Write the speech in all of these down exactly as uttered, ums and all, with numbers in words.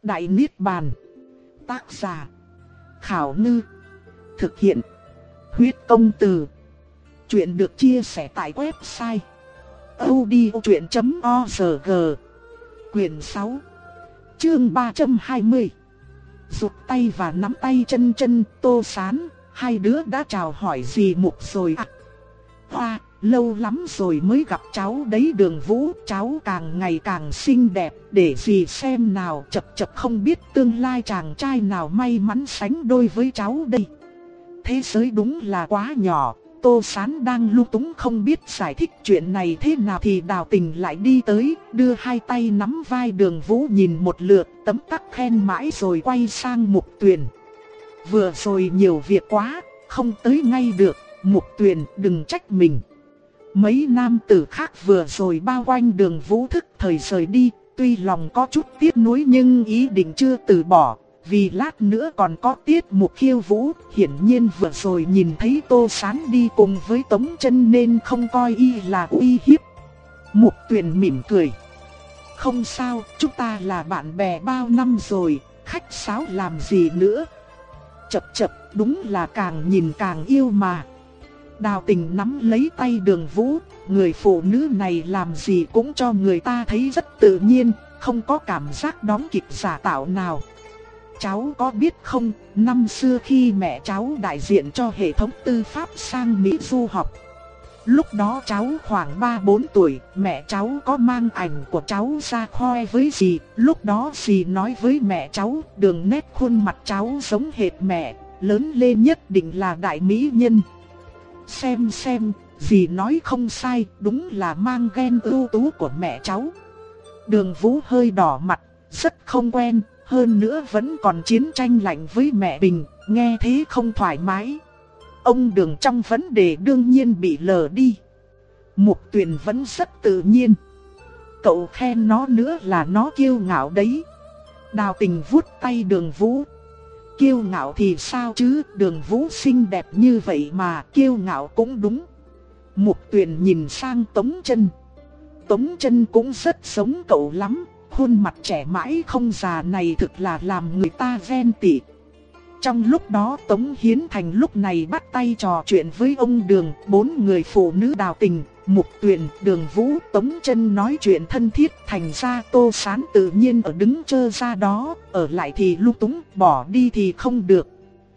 Đại Niết Bàn. Tác giả Khảo Ngư. Thực hiện Huyết Công Từ. Chuyện được chia sẻ tại website audiochuyện chấm org. Quyền sáu, chương ba trăm hai mươi. Rụt tay và nắm tay chân chân. Tô Sán, hai đứa đã chào hỏi dì Mục rồi à? Hoa, lâu lắm rồi mới gặp cháu đấy Đường Vũ, cháu càng ngày càng xinh đẹp, để dì xem nào. Chập chập không biết tương lai chàng trai nào may mắn sánh đôi với cháu đây. Thế giới đúng là quá nhỏ. Tô Sán đang lung túng không biết giải thích chuyện này thế nào thì Đào Tình lại đi tới, đưa hai tay nắm vai Đường Vũ nhìn một lượt, tấm tắc khen mãi rồi quay sang Mục Tuyền. Vừa rồi nhiều việc quá, không tới ngay được, Mục Tuyền đừng trách mình. Mấy nam tử khác vừa rồi bao quanh Đường Vũ thức thời rời đi, tuy lòng có chút tiếc nuối nhưng ý định chưa từ bỏ. Vì lát nữa còn có tiết mục khiêu vũ, hiển nhiên vừa rồi nhìn thấy Tô Sán đi cùng với Tống Chân nên không coi y là uy hiếp. Mục Tuyền mỉm cười. Không sao, chúng ta là bạn bè bao năm rồi, khách sáo làm gì nữa. Chập chập, đúng là càng nhìn càng yêu mà. Đào Tình nắm lấy tay Đường Vũ, người phụ nữ này làm gì cũng cho người ta thấy rất tự nhiên, không có cảm giác đóng kịch giả tạo nào. Cháu có biết không, năm xưa khi mẹ cháu đại diện cho hệ thống tư pháp sang Mỹ du học. Lúc đó cháu khoảng ba bốn tuổi, mẹ cháu có mang ảnh của cháu ra khoe với dì. Lúc đó dì nói với mẹ cháu, đường nét khuôn mặt cháu giống hệt mẹ, lớn lên nhất định là đại mỹ nhân. Xem xem, dì nói không sai, đúng là mang gen ưu tú của mẹ cháu. Đường Vũ hơi đỏ mặt, rất không quen. Hơn nữa vẫn còn chiến tranh lạnh với mẹ mình, nghe thế không thoải mái. Ông Đường trong vấn đề đương nhiên bị lờ đi. Mục Tuyền vẫn rất tự nhiên. Cậu khen nó nữa là nó kiêu ngạo đấy. Đào Tình vuốt tay Đường Vũ. Kiêu ngạo thì sao chứ, Đường Vũ xinh đẹp như vậy mà, kiêu ngạo cũng đúng. Mục Tuyền nhìn sang Tống Chân. Tống Chân cũng rất giống cậu lắm. Khuôn mặt trẻ mãi không già này thực là làm người ta ghen tị. Trong lúc đó Tống Hiến Thành lúc này bắt tay trò chuyện với ông Đường. Bốn người phụ nữ Đào Tình, Mục Tuyền, Đường Vũ, Tống Chân nói chuyện thân thiết. Thành ra Tô Sán tự nhiên ở đứng chơ ra đó. Ở lại thì lung túng, bỏ đi thì không được.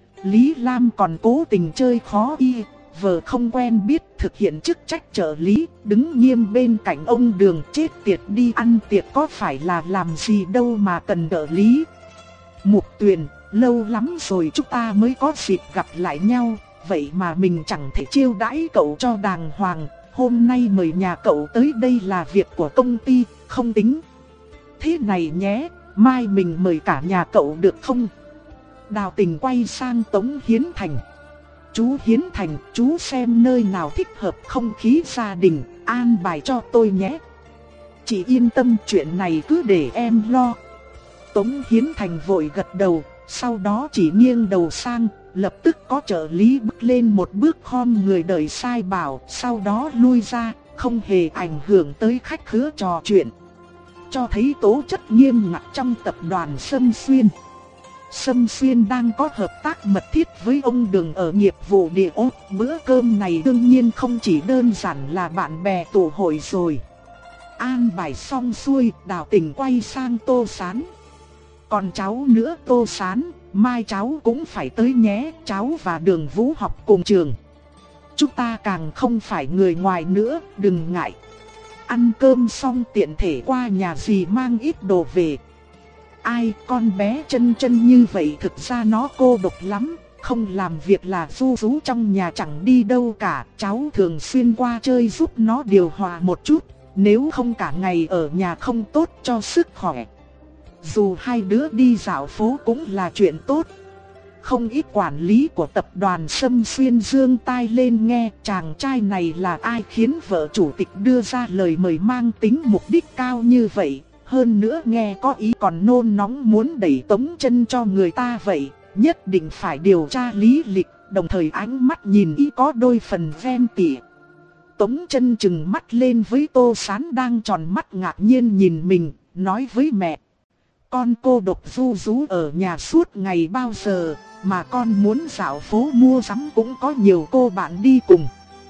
Lý Lam còn cố tình chơi khó y. Vợ không quen biết thực hiện chức trách trợ lý, đứng nghiêm bên cạnh ông Đường. Chết tiệt, đi ăn tiệc có phải là làm gì đâu mà cần trợ lý. Mục Tuyền, lâu lắm rồi chúng ta mới có dịp gặp lại nhau, vậy mà mình chẳng thể chiêu đãi cậu cho đàng hoàng. Hôm nay mời nhà cậu tới đây là việc của công ty, không tính. Thế này nhé, mai mình mời cả nhà cậu được không? Đào Tình quay sang Tống Hiến Thành. Chú Hiến Thành, chú xem nơi nào thích hợp không khí gia đình, an bài cho tôi nhé. Chị yên tâm, chuyện này cứ để em lo. Tống Hiến Thành vội gật đầu, sau đó chỉ nghiêng đầu sang, lập tức có trợ lý bước lên một bước khom người đợi sai bảo, sau đó lui ra, không hề ảnh hưởng tới khách khứa trò chuyện. Cho thấy tố chất nghiêm ngặt trong tập đoàn Sâm Xuyên. Sâm Xuyên đang có hợp tác mật thiết với ông Đường ở nghiệp vụ địa ốt. Bữa cơm này đương nhiên không chỉ đơn giản là bạn bè tụ hội rồi. An bài xong xuôi, Đào Tình quay sang Tô Sán. Còn cháu nữa Tô Sán, mai cháu cũng phải tới nhé. Cháu và Đường Vũ học cùng trường. Chúng ta càng không phải người ngoài nữa, đừng ngại. Ăn cơm xong tiện thể qua nhà dì mang ít đồ về. Ai, con bé Chân Chân như vậy thực ra nó cô độc lắm, không làm việc là du rú trong nhà chẳng đi đâu cả. Cháu thường xuyên qua chơi giúp nó điều hòa một chút, nếu không cả ngày ở nhà không tốt cho sức khỏe. Dù hai đứa đi dạo phố cũng là chuyện tốt. Không ít quản lý của tập đoàn Sâm Xuyên giương tai lên nghe. Chàng trai này là ai khiến vợ chủ tịch đưa ra lời mời mang tính mục đích cao như vậy. Hơn nữa nghe có ý còn nôn nóng muốn đẩy Tống Chân cho người ta vậy. Nhất định phải điều tra lý lịch, đồng thời ánh mắt nhìn ý có đôi phần ghen tị. Tống Chân trừng mắt lên với Tô Sán đang tròn mắt ngạc nhiên nhìn mình, nói với mẹ. con cô độc ru rú ở nhà suốt ngày bao giờ, mà con muốn dạo phố mua sắm cũng có nhiều cô bạn đi cùng.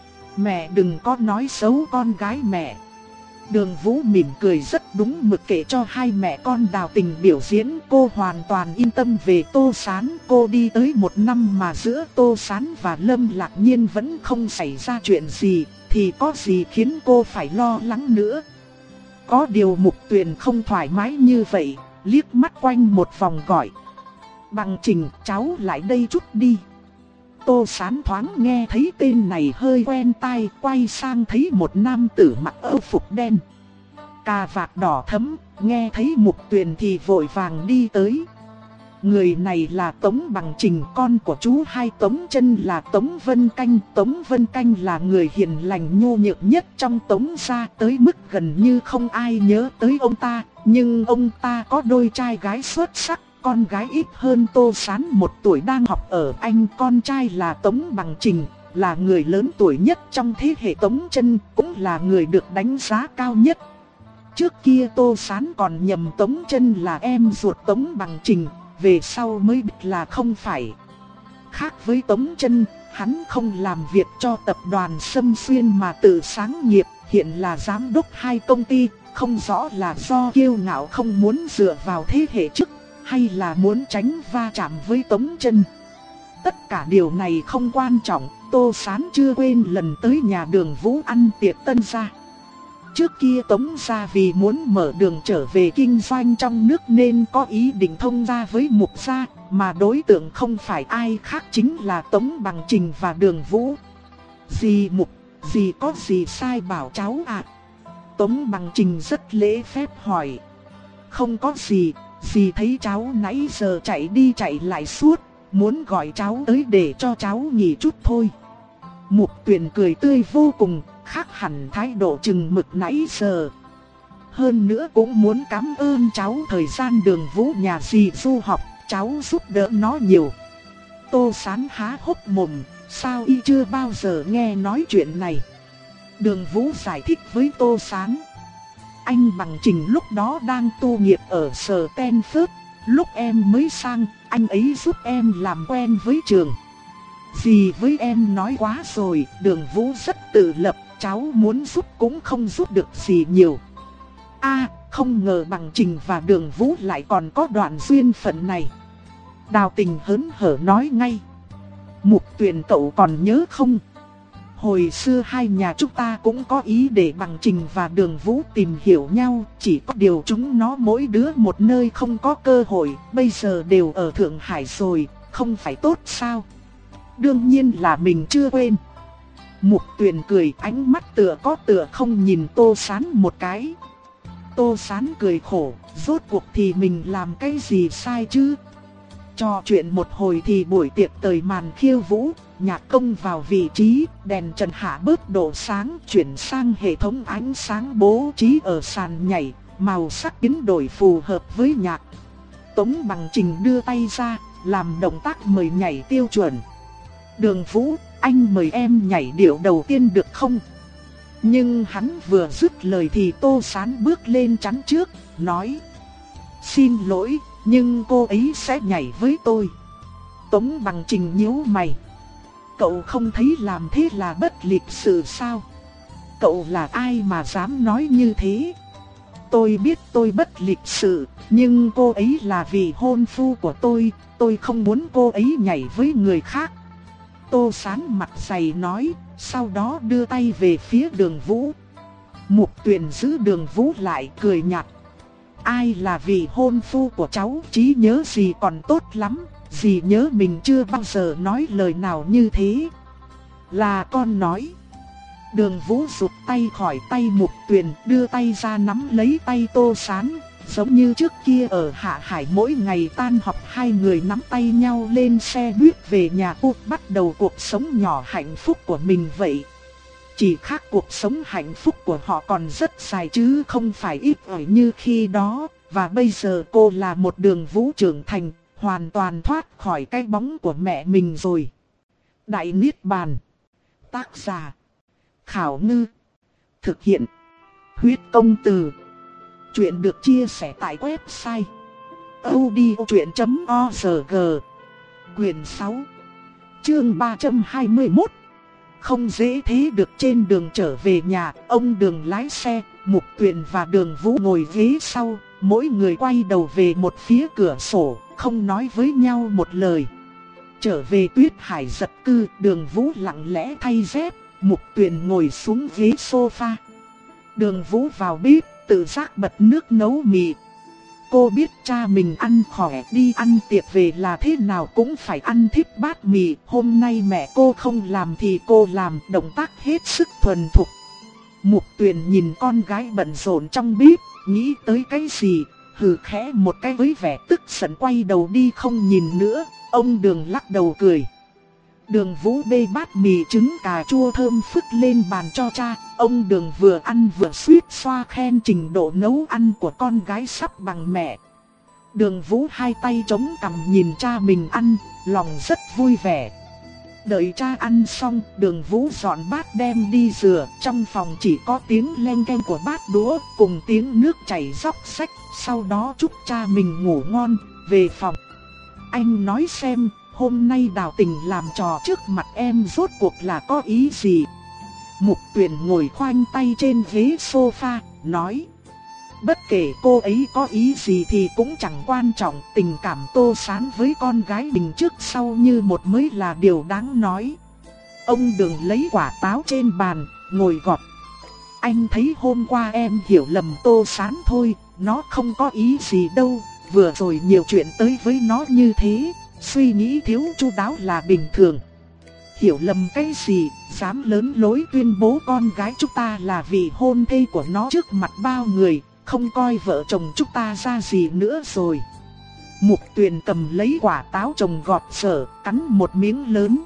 Mẹ đừng có nói xấu con gái mẹ. Đường Vũ mỉm cười rất đúng mực kể cho hai mẹ con Đào Tình biểu diễn. Cô hoàn toàn yên tâm về Tô Sán. Cô đi tới một năm mà giữa Tô Sán và Lâm Lạc Nhiên vẫn không xảy ra chuyện gì, thì có gì khiến cô phải lo lắng nữa. Có điều Mục Tuyền không thoải mái như vậy, liếc mắt quanh một vòng gọi: Bằng Trình, cháu lại đây chút đi. Tô Sán thoáng nghe thấy tên này hơi quen tai, quay sang thấy một nam tử mặc âu phục đen, cà vạt đỏ thẫm, nghe thấy Mục Tuyền thì vội vàng đi tới. Người này là Tống Bằng Trình, con của chú hai Tống Chân là Tống Vân Canh. Tống Vân Canh là người hiền lành nhu nhược nhất trong Tống gia, tới mức gần như không ai nhớ tới ông ta. Nhưng ông ta có đôi trai gái xuất sắc, con gái ít hơn Tô Sán một tuổi đang học ở Anh. Con trai là Tống Bằng Trình, là người lớn tuổi nhất trong thế hệ Tống Chân, cũng là người được đánh giá cao nhất. Trước kia Tô Sán còn nhầm Tống Chân là em ruột Tống Bằng Trình, về sau mới biết là không phải. Khác với Tống Chân, hắn không làm việc cho tập đoàn Sâm Xuyên mà tự sáng nghiệp, hiện là giám đốc hai công ty. Không rõ là do kiêu ngạo không muốn dựa vào thế hệ trước, hay là muốn tránh va chạm với Tống Chân. Tất cả điều này không quan trọng, Tô Sán chưa quên lần tới nhà Đường Vũ ăn tiệc tân gia. Trước kia Tống gia vì muốn mở đường trở về kinh doanh trong nước nên có ý định thông gia với Mục gia, mà đối tượng không phải ai khác chính là Tống Bằng Trình và Đường Vũ. Dì Mục, dì có gì sai bảo cháu ạ? Tống Bằng Trình rất lễ phép hỏi. Không có gì, dì thấy cháu nãy giờ chạy đi chạy lại suốt, muốn gọi cháu tới để cho cháu nghỉ chút thôi. Mục Tuyền cười tươi vô cùng, khác hẳn thái độ chừng mực nãy giờ. Hơn nữa cũng muốn cảm ơn cháu thời gian Đường Vũ nhà dì du học, cháu giúp đỡ nó nhiều. Tô Sán há hốc mồm, sao y chưa bao giờ nghe nói chuyện này. Đường Vũ giải thích với Tô Sán. Anh Bằng Trình lúc đó đang tu nghiệp ở sở Stanford, lúc em mới sang, anh ấy giúp em làm quen với trường. Dì với em nói quá rồi, Đường Vũ rất tự lập, cháu muốn giúp cũng không giúp được gì nhiều. A, không ngờ Bằng Trình và Đường Vũ lại còn có đoạn duyên phận này. Đào Tình hớn hở nói ngay. Mục Tuyền cậu còn nhớ không? Hồi xưa hai nhà chúng ta cũng có ý để Bằng Trình và Đường Vũ tìm hiểu nhau, chỉ có điều chúng nó mỗi đứa một nơi không có cơ hội, bây giờ đều ở Thượng Hải rồi, không phải tốt sao? Đương nhiên là mình chưa quên. Mục Tuyền cười, ánh mắt tựa có tựa không nhìn Tô Sán một cái. Tô Sán cười khổ, rốt cuộc thì mình làm cái gì sai chứ? Trò chuyện một hồi thì buổi tiệc tời màn khiêu vũ, nhạc công vào vị trí, đèn trần hạ bớt độ sáng, chuyển sang hệ thống ánh sáng bố trí ở sàn nhảy, màu sắc biến đổi phù hợp với nhạc. Tống Bằng Trình đưa tay ra, làm động tác mời nhảy tiêu chuẩn. Đường Vũ, anh mời em nhảy điệu đầu tiên được không? Nhưng hắn vừa dứt lời thì Tô Sán bước lên chắn trước, nói: Xin lỗi, nhưng cô ấy sẽ nhảy với tôi. Tống Bằng Trình nhíu mày. Cậu không thấy làm thế là bất lịch sự sao? Cậu là ai mà dám nói như thế? Tôi biết tôi bất lịch sự, nhưng cô ấy là vị hôn phu của tôi, tôi không muốn cô ấy nhảy với người khác. Tô Sán mặt dày nói, sau đó đưa tay về phía Đường Vũ. Mục Tuyền giữ Đường Vũ lại, cười nhạt. Ai là vị hôn phu của cháu, trí nhớ gì còn tốt lắm, dì nhớ mình chưa bao giờ nói lời nào như thế. Là con nói. Đường Vũ rụt tay khỏi tay Mục Tuyền, đưa tay ra nắm lấy tay Tô Sán. Giống như trước kia ở Hạ Hải, mỗi ngày tan học hai người nắm tay nhau lên xe buýt về nhà cô, bắt đầu cuộc sống nhỏ hạnh phúc của mình vậy. Chỉ khác cuộc sống hạnh phúc của họ còn rất dài chứ không phải ít ỏi như khi đó. Và bây giờ cô là một Đường Vũ trưởng thành, hoàn toàn thoát khỏi cái bóng của mẹ mình rồi. Đại Niết Bàn. Tác giả: Khảo Ngư. Thực hiện: Huyết Công Từ. Chuyện được chia sẻ tại website audio chấm org. Quyển sáu, chương ba trăm hai mươi mốt. Không dễ thế được. Trên đường trở về nhà, ông Đường lái xe, Mục Tuyền và Đường Vũ ngồi ghế sau, mỗi người quay đầu về một phía cửa sổ, không nói với nhau một lời. Trở về Tuyết Hải giật cư, Đường Vũ lặng lẽ thay dép, Mục Tuyền ngồi xuống ghế sofa. Đường Vũ vào bếp, tự giác bật nước nấu mì. Cô biết cha mình ăn khỏe, đi ăn tiệc về là thế nào cũng phải ăn thíp bát mì. Hôm nay mẹ cô không làm thì cô làm, động tác hết sức thuần thục. Mục Tuyền nhìn con gái bận rộn trong bếp, nghĩ tới cái gì, hừ khẽ một cái với vẻ tức giận quay đầu đi không nhìn nữa. Ông Đường lắc đầu cười. Đường Vũ bê bát mì trứng cà chua thơm phức lên bàn cho cha. Ông Đường vừa ăn vừa suýt xoa khen trình độ nấu ăn của con gái sắp bằng mẹ. Đường Vũ hai tay chống cằm nhìn cha mình ăn, lòng rất vui vẻ. Đợi cha ăn xong, Đường Vũ dọn bát đem đi rửa. Trong phòng chỉ có tiếng leng keng của bát đũa cùng tiếng nước chảy róc rách. Sau đó chúc cha mình ngủ ngon, về phòng. Anh nói xem, hôm nay Đào Tình làm trò trước mặt em rốt cuộc là có ý gì? Mục Tuyền ngồi khoanh tay trên ghế sofa, nói. Bất kể cô ấy có ý gì thì cũng chẳng quan trọng. Tình cảm Tô Sán với con gái mình trước sau như một mới là điều đáng nói. Ông Đường lấy quả táo trên bàn, ngồi gọt. Anh thấy hôm qua em hiểu lầm Tô Sán thôi, nó không có ý gì đâu. Vừa rồi nhiều chuyện tới với nó như thế, suy nghĩ thiếu chu đáo là bình thường. Hiểu lầm cái gì, dám lớn lối tuyên bố con gái chúng ta là vị hôn thê của nó trước mặt bao người, không coi vợ chồng chúng ta ra gì nữa rồi. Mục Tuyền cầm lấy quả táo trồng gọt dở, cắn một miếng lớn.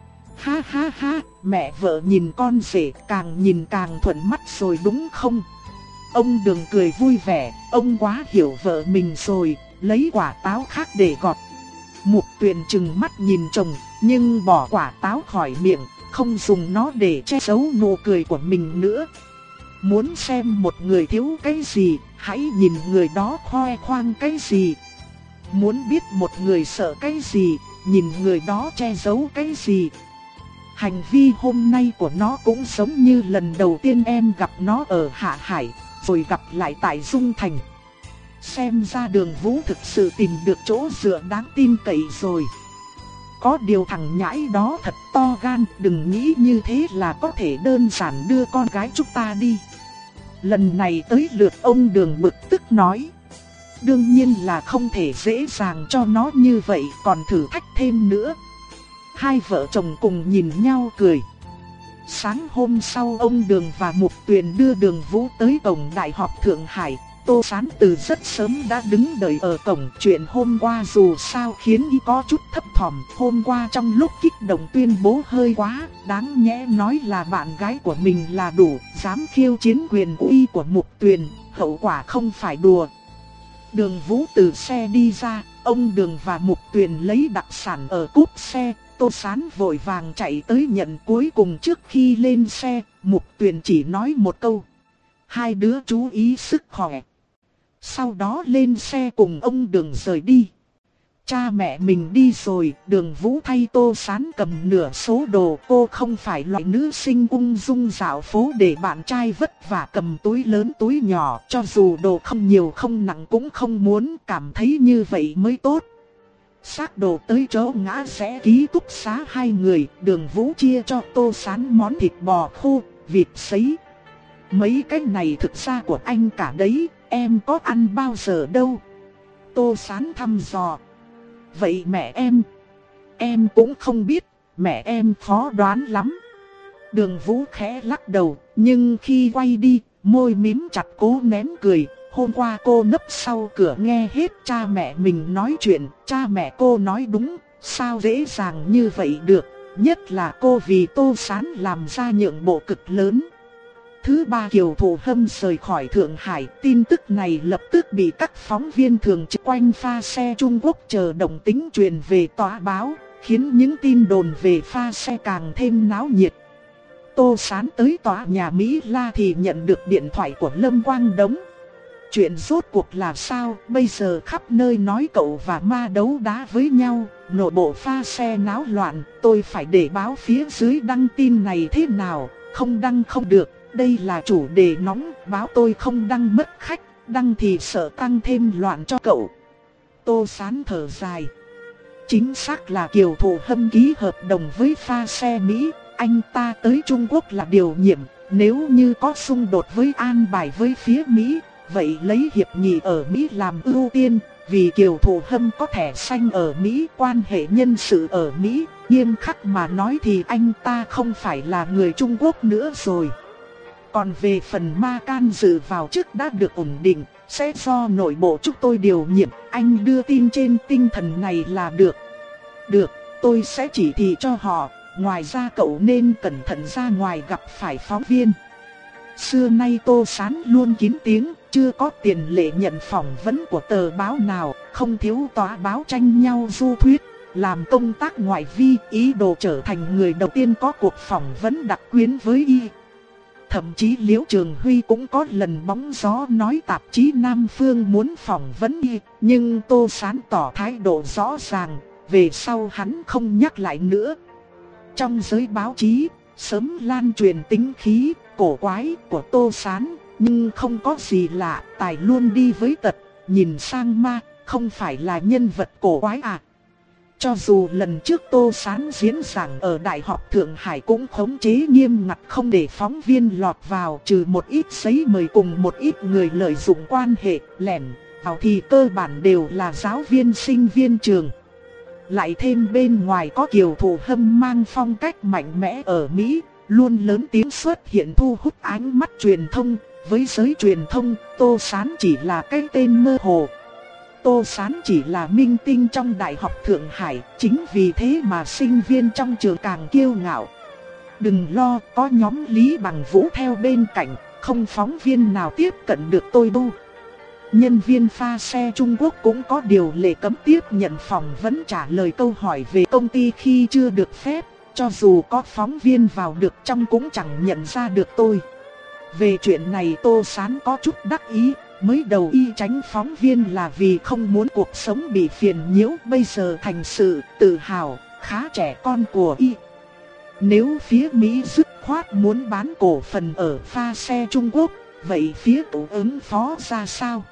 Ha ha ha, mẹ vợ nhìn con rể càng nhìn càng thuận mắt rồi đúng không? Ông Đường cười vui vẻ, ông quá hiểu vợ mình rồi, lấy quả táo khác để gọt. Mục Tuyền trừng mắt nhìn chồng, nhưng bỏ quả táo khỏi miệng, không dùng nó để che giấu nụ cười của mình nữa. Muốn xem một người thiếu cái gì, hãy nhìn người đó khoe khoang cái gì. Muốn biết một người sợ cái gì, nhìn người đó che giấu cái gì. Hành vi hôm nay của nó cũng giống như lần đầu tiên em gặp nó ở Hạ Hải, rồi gặp lại tại Dung Thành. Xem ra Đường Vũ thực sự tìm được chỗ dựa đáng tin cậy rồi. Có điều thằng nhãi đó thật to gan, đừng nghĩ như thế là có thể đơn giản đưa con gái chúng ta đi. Lần này tới lượt ông Đường bực tức nói. Đương nhiên là không thể dễ dàng cho nó như vậy, còn thử thách thêm nữa. Hai vợ chồng cùng nhìn nhau cười. Sáng hôm sau ông Đường và Mục Tuyền đưa Đường Vũ tới cổng Đại học Thượng Hải. Tô Sán từ rất sớm đã đứng đợi ở cổng. Chuyện hôm qua dù sao khiến y có chút thấp thỏm. Hôm qua trong lúc kích động tuyên bố hơi quá, đáng nhẽ nói là bạn gái của mình là đủ, dám khiêu chiến quyền uy của Mục Tuyền, hậu quả không phải đùa. Đường Vũ từ xe đi ra, ông Đường và Mục Tuyền lấy đặc sản ở cốp xe. Tô Sán vội vàng chạy tới nhận cuối cùng trước khi lên xe. Mục Tuyền chỉ nói một câu: hai đứa chú ý sức khỏe. Sau đó lên xe cùng ông Đường rời đi. Cha mẹ mình đi rồi, Đường Vũ thay Tô Sán cầm nửa số đồ. Cô không phải loại nữ sinh ung dung dạo phố để bạn trai vất vả cầm túi lớn túi nhỏ. Cho dù đồ không nhiều không nặng cũng không muốn, cảm thấy như vậy mới tốt. Xác đồ tới chỗ ngã rẽ ký túc xá hai người, Đường Vũ chia cho Tô Sán món thịt bò khô, vịt sấy. Mấy cái này thực ra của anh cả đấy, em có ăn bao giờ đâu. Tô Sán thăm dò. Vậy mẹ em? Em cũng không biết, mẹ em khó đoán lắm. Đường Vũ khẽ lắc đầu, nhưng khi quay đi, môi mím chặt cố nén cười. Hôm qua cô nấp sau cửa nghe hết cha mẹ mình nói chuyện, cha mẹ cô nói đúng, sao dễ dàng như vậy được, nhất là cô vì Tô Sán làm ra nhượng bộ cực lớn. Thứ ba Kiều Thụ Hâm rời khỏi Thượng Hải, tin tức này lập tức bị các phóng viên thường trực quanh pha xe Trung Quốc chờ động tính truyền về tòa báo, khiến những tin đồn về pha xe càng thêm náo nhiệt. Tô Sán tới tòa nhà Mỹ La thì nhận được điện thoại của Lâm Quang Đống. Chuyện rốt cuộc là sao? Bây giờ khắp nơi nói cậu và ma đấu đá với nhau, nội bộ pha xe náo loạn, tôi phải để báo phía dưới đăng tin này thế nào? Không đăng không được, đây là chủ đề nóng, báo tôi không đăng mất khách, đăng thì sợ tăng thêm loạn cho cậu. Tô Sán thở dài. Chính xác là Kiều Thụ Hâm ký hợp đồng với pha xe Mỹ, anh ta tới Trung Quốc là điều nhiệm, nếu như có xung đột với an bài với phía Mỹ, vậy lấy hiệp nghị ở Mỹ làm ưu tiên, vì Kiều Thụ Hâm có thẻ xanh ở Mỹ, quan hệ nhân sự ở Mỹ, nghiêm khắc mà nói thì anh ta không phải là người Trung Quốc nữa rồi. Còn về phần ma can dự vào chức đã được ổn định, sẽ do nội bộ chúng tôi điều nhiệm, anh đưa tin trên tinh thần này là được. Được, tôi sẽ chỉ thị cho họ, ngoài ra cậu nên cẩn thận ra ngoài gặp phải phóng viên. Xưa nay Tô Sán luôn kín tiếng, chưa có tiền lệ nhận phỏng vấn của tờ báo nào, không thiếu tòa báo tranh nhau du thuyết, làm công tác ngoại vi, ý đồ trở thành người đầu tiên có cuộc phỏng vấn đặc quyến với y. Thậm chí Liễu Trường Huy cũng có lần bóng gió nói tạp chí Nam Phương muốn phỏng vấn y, nhưng Tô Sán tỏ thái độ rõ ràng, về sau hắn không nhắc lại nữa. Trong giới báo chí, sớm lan truyền tính khí, cổ quái của Tô Sán, nhưng không có gì lạ, tài luôn đi với tật, nhìn sang ma, không phải là nhân vật cổ quái à. Cho dù lần trước Tô Sán diễn giảng ở Đại học Thượng Hải cũng khống chế nghiêm ngặt không để phóng viên lọt vào, trừ một ít giấy mời cùng một ít người lợi dụng quan hệ, lẻn vào thì cơ bản đều là giáo viên sinh viên trường. Lại thêm bên ngoài có Kiều Thụ Hâm mang phong cách mạnh mẽ ở Mỹ, luôn lớn tiếng xuất hiện thu hút ánh mắt truyền thông. Với giới truyền thông, Tô Sán chỉ là cái tên mơ hồ. Tô Sán chỉ là minh tinh trong Đại học Thượng Hải, chính vì thế mà sinh viên trong trường càng kiêu ngạo. Đừng lo, có nhóm Lý Bằng Vũ theo bên cạnh, không phóng viên nào tiếp cận được tôi đâu. Nhân viên pha xe Trung Quốc cũng có điều lệ cấm tiếp nhận phỏng vấn trả lời câu hỏi về công ty khi chưa được phép, cho dù có phóng viên vào được trong cũng chẳng nhận ra được tôi. Về chuyện này Tô Sán có chút đắc ý, mới đầu y tránh phóng viên là vì không muốn cuộc sống bị phiền nhiễu, bây giờ thành sự tự hào, khá trẻ con của y. Nếu phía Mỹ dứt khoát muốn bán cổ phần ở pha xe Trung Quốc, vậy phía tổ ứng phó ra sao?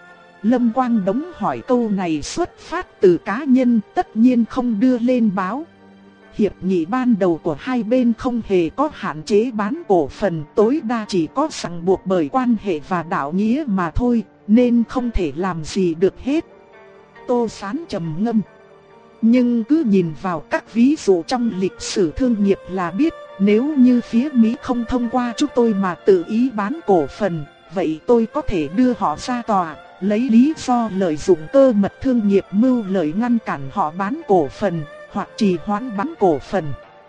Lâm Quang Đống hỏi câu này xuất phát từ cá nhân, tất nhiên không đưa lên báo. Hiệp nghị ban đầu của hai bên không hề có hạn chế bán cổ phần, tối đa chỉ có ràng buộc bởi quan hệ và đạo nghĩa mà thôi, nên không thể làm gì được hết. Tô Sán trầm ngâm. Nhưng cứ nhìn vào các ví dụ trong lịch sử thương nghiệp là biết, nếu như phía Mỹ không thông qua chúng tôi mà tự ý bán cổ phần, vậy tôi có thể đưa họ ra tòa, lấy lý do lợi dụng cơ mật thương nghiệp mưu lợi ngăn cản họ bán cổ phần, hoặc trì hoãn bán cổ phần.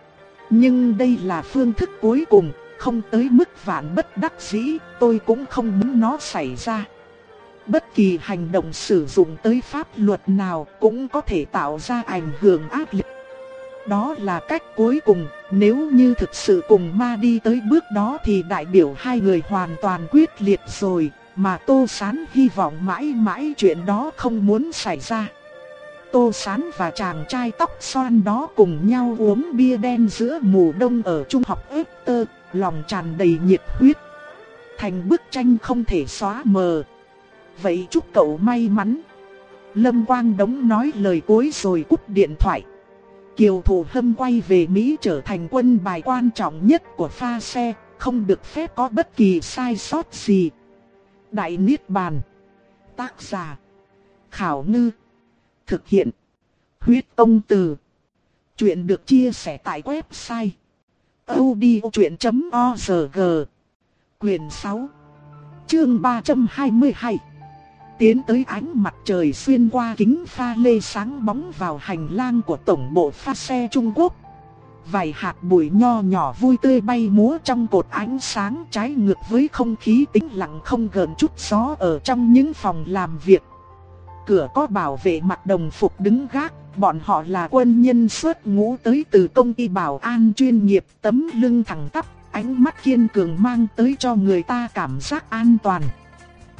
Nhưng đây là phương thức cuối cùng, không tới mức vạn bất đắc dĩ, tôi cũng không muốn nó xảy ra. Bất kỳ hành động sử dụng tới pháp luật nào cũng có thể tạo ra ảnh hưởng áp lực. Đó là cách cuối cùng, nếu như thực sự cùng ma đi tới bước đó thì đại biểu hai người hoàn toàn quyết liệt rồi, mà Tô Sán hy vọng mãi mãi chuyện đó không muốn xảy ra. Tô Sán và chàng trai tóc xoăn đó cùng nhau uống bia đen giữa mùa đông ở trung học Epter, lòng tràn đầy nhiệt huyết. Thành bức tranh không thể xóa mờ. Vậy chúc cậu may mắn. Lâm Quang Đống nói lời cuối rồi cúp điện thoại. Kiều Thụ Hâm quay về Mỹ trở thành quân bài quan trọng nhất của pha xe, không được phép có bất kỳ sai sót gì. Đại Niết Bàn. Tác giả Khảo Ngư. Thực hiện Huyết Công Từ. Chuyện được chia sẻ tại website audiochuyện chấm org. Quyền sáu, chương ba trăm hai mươi hai. Tiến tới ánh mặt trời xuyên qua kính pha lê sáng bóng vào hành lang của tổng bộ pha xe Trung Quốc. Vài hạt bụi nho nhỏ vui tươi bay múa trong cột ánh sáng, trái ngược với không khí tĩnh lặng không gợn chút gió ở trong những phòng làm việc. Cửa có bảo vệ mặc đồng phục đứng gác, bọn họ là quân nhân xuất ngũ tới từ công ty bảo an chuyên nghiệp, tấm lưng thẳng tắp, ánh mắt kiên cường mang tới cho người ta cảm giác an toàn.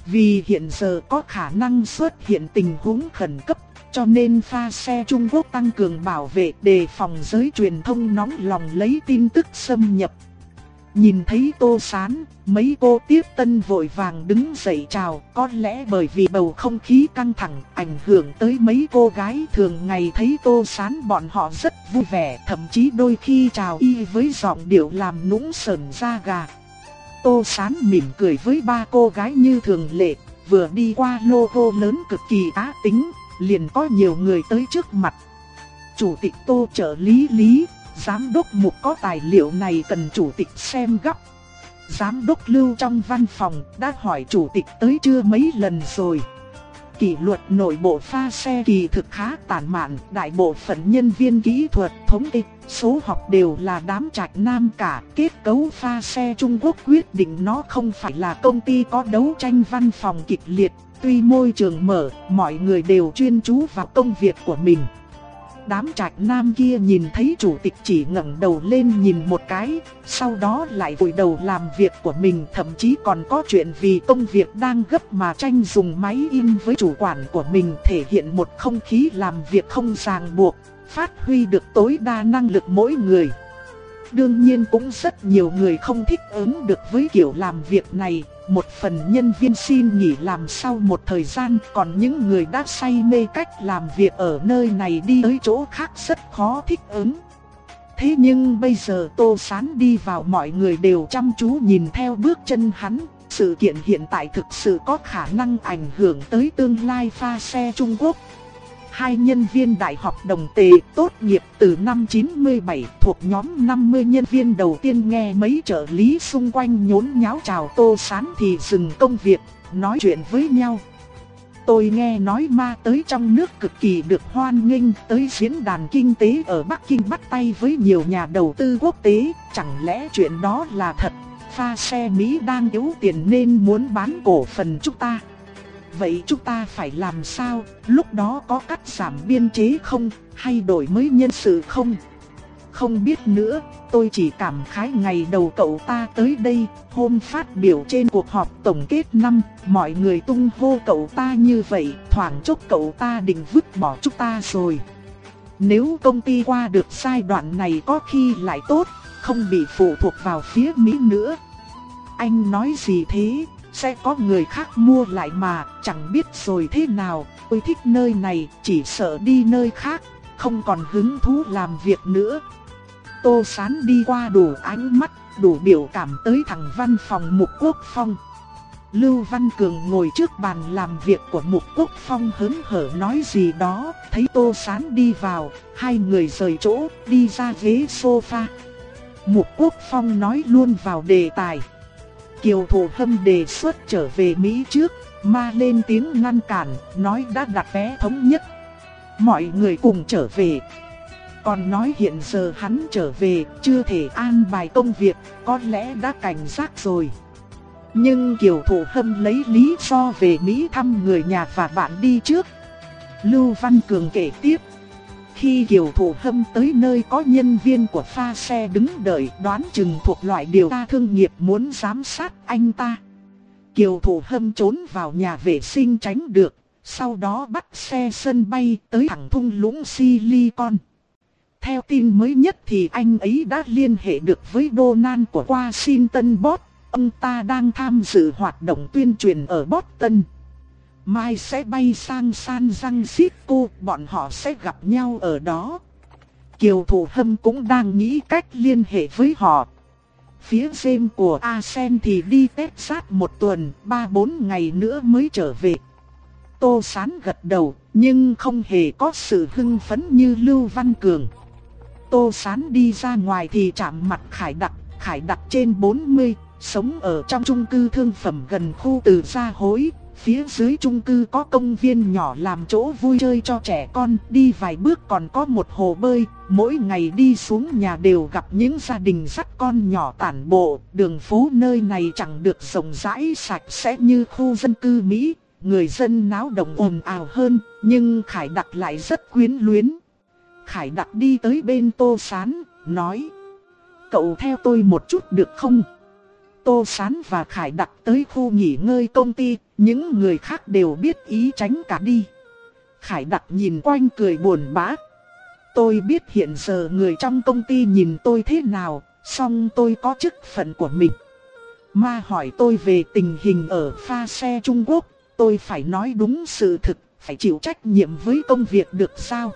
Vì hiện giờ có khả năng xuất hiện tình huống khẩn cấp, cho nên pha xe Trung Quốc tăng cường bảo vệ đề phòng giới truyền thông nóng lòng lấy tin tức xâm nhập. Nhìn thấy Tô Sán, mấy cô tiếp tân vội vàng đứng dậy chào, có lẽ bởi vì bầu không khí căng thẳng ảnh hưởng tới mấy cô gái thường ngày thấy Tô Sán bọn họ rất vui vẻ, thậm chí đôi khi chào y với giọng điệu làm nũng sởn da gà. Tô Sán mỉm cười với ba cô gái như thường lệ, vừa đi qua logo lớn cực kỳ cá tính, liền có nhiều người tới trước mặt. Chủ tịch Tô, trợ lý Lý, giám đốc Mục có tài liệu này cần chủ tịch xem gấp. Giám đốc Lưu trong văn phòng đã hỏi chủ tịch tới chưa mấy lần rồi. Kỷ luật nội bộ pha xe kỳ thực khá tàn mạn, đại bộ phận nhân viên kỹ thuật, thống kê, số học đều là đám trạch nam cả. Kết cấu pha xe Trung Quốc quyết định nó không phải là công ty có đấu tranh văn phòng kịch liệt. Tuy môi trường mở, mọi người đều chuyên chú vào công việc của mình. Đám trạch nam kia nhìn thấy chủ tịch chỉ ngẩng đầu lên nhìn một cái, sau đó lại vùi đầu làm việc của mình, thậm chí còn có chuyện vì công việc đang gấp mà tranh dùng máy in với chủ quản của mình, thể hiện một không khí làm việc không ràng buộc, phát huy được tối đa năng lực mỗi người. Đương nhiên cũng rất nhiều người không thích ứng được với kiểu làm việc này. Một phần nhân viên xin nghỉ làm sau một thời gian, còn những người đã say mê cách làm việc ở nơi này đi tới chỗ khác rất khó thích ứng. Thế nhưng bây giờ Tô Sán đi vào, mọi người đều chăm chú nhìn theo bước chân hắn. Sự kiện hiện tại thực sự có khả năng ảnh hưởng tới tương lai pha xe Trung Quốc. Hai nhân viên đại học Đồng Tề tốt nghiệp từ năm chín mươi bảy thuộc nhóm năm mươi nhân viên đầu tiên nghe mấy trợ lý xung quanh nhốn nháo chào Tô Sán thì dừng công việc, nói chuyện với nhau. Tôi nghe nói Ma tới trong nước cực kỳ được hoan nghênh, tới diễn đàn kinh tế ở Bắc Kinh bắt tay với nhiều nhà đầu tư quốc tế, chẳng lẽ chuyện đó là thật? Pha xe Mỹ đang yếu tiền nên muốn bán cổ phần chúng ta. Vậy chúng ta phải làm sao? Lúc đó có cắt giảm biên chế không? Hay đổi mới nhân sự không? Không biết nữa, tôi chỉ cảm khái ngày đầu cậu ta tới đây, hôm phát biểu trên cuộc họp tổng kết năm, mọi người tung hô cậu ta như vậy, thoảng chốc cậu ta định vứt bỏ chúng ta rồi. Nếu công ty qua được giai đoạn này có khi lại tốt, không bị phụ thuộc vào phía Mỹ nữa. Anh nói gì thế? Sẽ có người khác mua lại mà, chẳng biết rồi thế nào, tôi thích nơi này, chỉ sợ đi nơi khác, không còn hứng thú làm việc nữa. Tô Sán đi qua đủ ánh mắt, đủ biểu cảm tới thằng văn phòng Mục Quốc Phong. Lưu Văn Cường ngồi trước bàn làm việc của Mục Quốc Phong hớn hở nói gì đó, thấy Tô Sán đi vào, hai người rời chỗ, đi ra ghế sofa. Mục Quốc Phong nói luôn vào đề tài. Kiều Thụ Hâm đề xuất trở về Mỹ trước, Ma lên tiếng ngăn cản, nói đã đặt vé thống nhất. Mọi người cùng trở về. Còn nói hiện giờ hắn trở về, chưa thể an bài công việc, có lẽ đã cảnh giác rồi. Nhưng Kiều Thụ Hâm lấy lý do về Mỹ thăm người nhà và bạn đi trước. Lưu Văn Cường kể tiếp. Khi Kiều Thụ Hâm tới nơi có nhân viên của pha xe đứng đợi, đoán chừng thuộc loại điều tra thương nghiệp muốn giám sát anh ta. Kiều Thụ Hâm trốn vào nhà vệ sinh tránh được, sau đó bắt xe sân bay tới thẳng thung lũng Silicon. Theo tin mới nhất thì anh ấy đã liên hệ được với Donald của Washington Post, ông ta đang tham dự hoạt động tuyên truyền ở Boston. Mai sẽ bay sang San Francisco, bọn họ sẽ gặp nhau ở đó. Kiều Thụ Hâm cũng đang nghĩ cách liên hệ với họ. Phía James của Asen thì đi Texas một tuần, ba bốn ngày nữa mới trở về. Tô Sán gật đầu, nhưng không hề có sự hưng phấn như Lưu Văn Cường. Tô Sán đi ra ngoài thì chạm mặt Khải Đặc. Khải Đặc trên bốn mươi, sống ở trong chung cư thương phẩm gần khu Từ Gia Hối. Phía dưới chung cư có công viên nhỏ làm chỗ vui chơi cho trẻ con, đi vài bước còn có một hồ bơi. Mỗi ngày đi xuống nhà đều gặp những gia đình dắt con nhỏ tản bộ. Đường phố nơi này chẳng được rộng rãi sạch sẽ như khu dân cư Mỹ, người dân náo động ồn ào hơn, nhưng Khải Đặc lại rất quyến luyến. Khải Đặc đi tới bên Tô Sán, nói: "Cậu theo tôi một chút được không?" Tô Sán và Khải Đặc tới khu nghỉ ngơi công ty, Những người khác đều biết ý tránh cả đi. Khải Đặc nhìn quanh cười buồn bã. Tôi biết hiện giờ người trong công ty nhìn tôi thế nào, song tôi có chức phận của mình. Ma hỏi tôi về tình hình ở pha xe Trung Quốc, tôi phải nói đúng sự thực, phải chịu trách nhiệm với công việc được sao?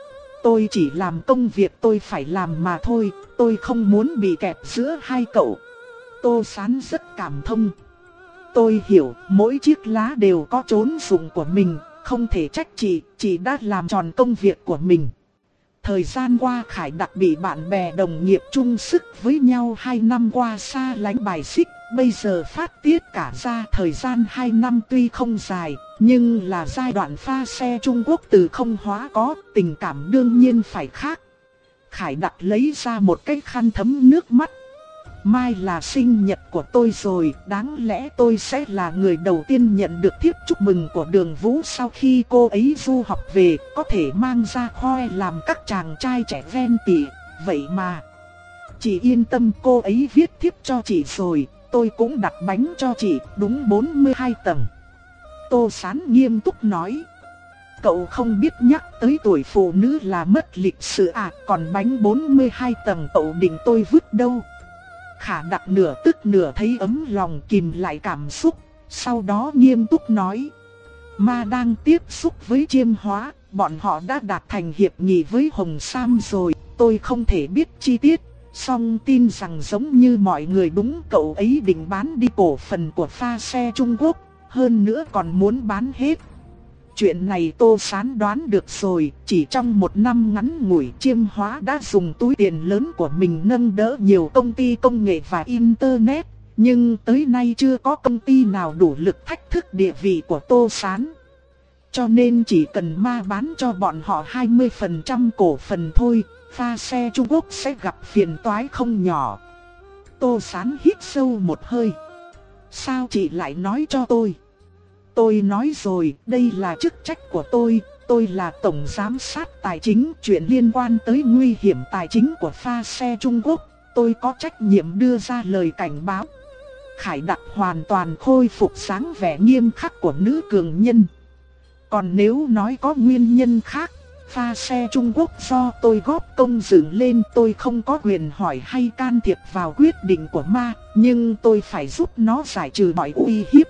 Tôi chỉ làm công việc tôi phải làm mà thôi, tôi không muốn bị kẹp giữa hai cậu. Tô Sán rất cảm thông. Tôi hiểu, mỗi chiếc lá đều có chốn dụng của mình, không thể trách chị, chị đã làm tròn công việc của mình. Thời gian qua Khải Đặc bị bạn bè đồng nghiệp chung sức với nhau hai năm qua xa lánh bài xích, bây giờ phát tiết cả ra. Thời gian hai năm tuy không dài, nhưng là giai đoạn pha xe Trung Quốc từ không hóa có, tình cảm đương nhiên phải khác. Khải Đặc lấy ra một cái khăn thấm nước mắt. Mai là sinh nhật của tôi rồi, đáng lẽ tôi sẽ là người đầu tiên nhận được thiếp chúc mừng của Đường Vũ sau khi cô ấy du học về, có thể mang ra khoe làm các chàng trai trẻ ven tỉ. Vậy mà, chị yên tâm, cô ấy viết thiếp cho chị rồi, tôi cũng đặt bánh cho chị, đúng bốn mươi hai tầng. Tô Sán nghiêm túc nói. Cậu không biết nhắc tới tuổi phụ nữ là mất lịch sự à, còn bánh bốn mươi hai tầng cậu định tôi vứt đâu? Khả Đặc nửa tức nửa thấy ấm lòng, kìm lại cảm xúc, sau đó nghiêm túc nói. Ma đang tiếp xúc với Chiêm Hóa, bọn họ đã đạt thành hiệp nghị với Hồng Sam rồi, tôi không thể biết chi tiết, song tin rằng giống như mọi người đúng cậu ấy định bán đi cổ phần của pha xe Trung Quốc, hơn nữa còn muốn bán hết. Chuyện này Tô Sán đoán được rồi, chỉ trong một năm ngắn ngủi Chiêm Hóa đã dùng túi tiền lớn của mình nâng đỡ nhiều công ty công nghệ và Internet, nhưng tới nay chưa có công ty nào đủ lực thách thức địa vị của Tô Sán. Cho nên chỉ cần ma bán cho bọn họ hai mươi phần trăm cổ phần thôi, pha xe Trung Quốc sẽ gặp phiền toái không nhỏ. Tô Sán hít sâu một hơi. Sao chị lại nói cho tôi? Tôi nói rồi, đây là chức trách của tôi, tôi là tổng giám sát tài chính, chuyện liên quan tới nguy hiểm tài chính của pha xe Trung Quốc, tôi có trách nhiệm đưa ra lời cảnh báo. Khải Đặc hoàn toàn khôi phục dáng vẻ nghiêm khắc của nữ cường nhân. Còn nếu nói có nguyên nhân khác, pha xe Trung Quốc do tôi góp công dựng lên, tôi không có quyền hỏi hay can thiệp vào quyết định của ma, nhưng tôi phải giúp nó giải trừ mọi uy hiếp.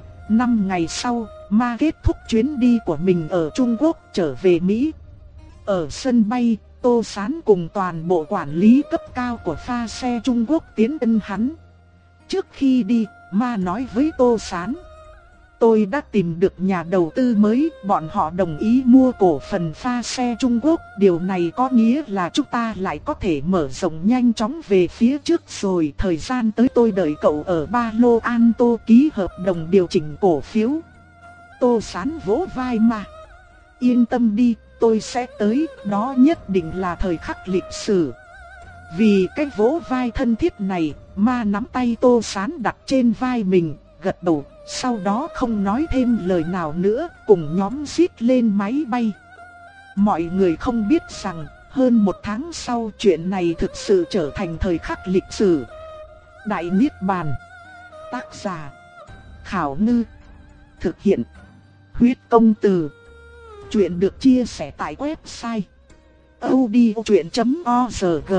Năm ngày sau, ma kết thúc chuyến đi của mình ở Trung Quốc trở về Mỹ. Ở sân bay, Tô Sán cùng toàn bộ quản lý cấp cao của pha xe Trung Quốc tiến ân hắn. Trước khi đi, ma nói với Tô Sán. Tôi đã tìm được nhà đầu tư mới, bọn họ đồng ý mua cổ phần pha xe Trung Quốc. Điều này có nghĩa là chúng ta lại có thể mở rộng nhanh chóng về phía trước rồi. Thời gian tới tôi đợi cậu ở Ba Lô An Tô ký hợp đồng điều chỉnh cổ phiếu. Tô Sán vỗ vai ma. Yên tâm đi, tôi sẽ tới, đó nhất định là thời khắc lịch sử. Vì cái vỗ vai thân thiết này, ma nắm tay Tô Sán đặt trên vai mình, gật đầu. Sau đó không nói thêm lời nào nữa, cùng nhóm xít lên máy bay. Mọi người không biết rằng, hơn một tháng sau chuyện này thực sự trở thành thời khắc lịch sử. Đại Niết Bàn. Tác giả: Khảo Ngư. Thực hiện: Huyết Công Từ. Chuyện được chia sẻ tại website audiochuyện chấm org.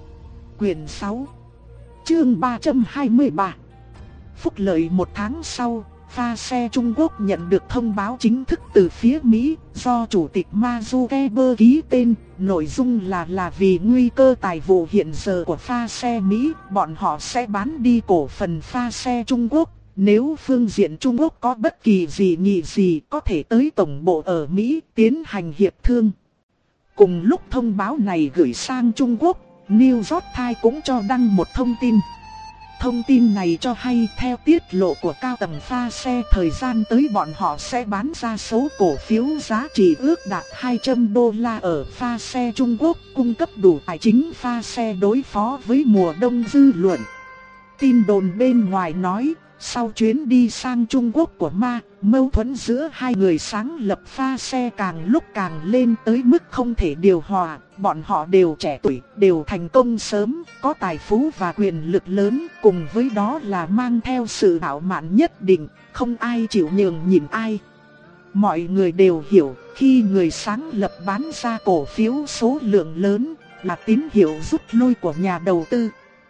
Quyền sáu, chương ba trăm hai mươi ba. Phúc lợi. Một tháng sau, pha xe Trung Quốc nhận được thông báo chính thức từ phía Mỹ, do Chủ tịch Mark Zuckerberg ký tên. Nội dung là là vì nguy cơ tài vụ hiện giờ của pha xe Mỹ, bọn họ sẽ bán đi cổ phần pha xe Trung Quốc. Nếu phương diện Trung Quốc có bất kỳ gì nghị gì, có thể tới tổng bộ ở Mỹ tiến hành hiệp thương. Cùng lúc thông báo này gửi sang Trung Quốc, New York Times cũng cho đăng một thông tin. Thông tin này cho hay theo tiết lộ của cao tầng pha xe, thời gian tới bọn họ sẽ bán ra số cổ phiếu giá trị ước đạt hai trăm đô la ở pha xe Trung Quốc, cung cấp đủ tài chính pha xe đối phó với mùa đông dư luận. Tin đồn bên ngoài nói, sau chuyến đi sang Trung Quốc của Ma, mâu thuẫn giữa hai người sáng lập pha xe càng lúc càng lên tới mức không thể điều hòa. Bọn họ đều trẻ tuổi, đều thành công sớm, có tài phú và quyền lực lớn, cùng với đó là mang theo sự ngạo mạn nhất định, không ai chịu nhường nhịn ai. Mọi người đều hiểu, khi người sáng lập bán ra cổ phiếu số lượng lớn là tín hiệu rút lui của nhà đầu tư.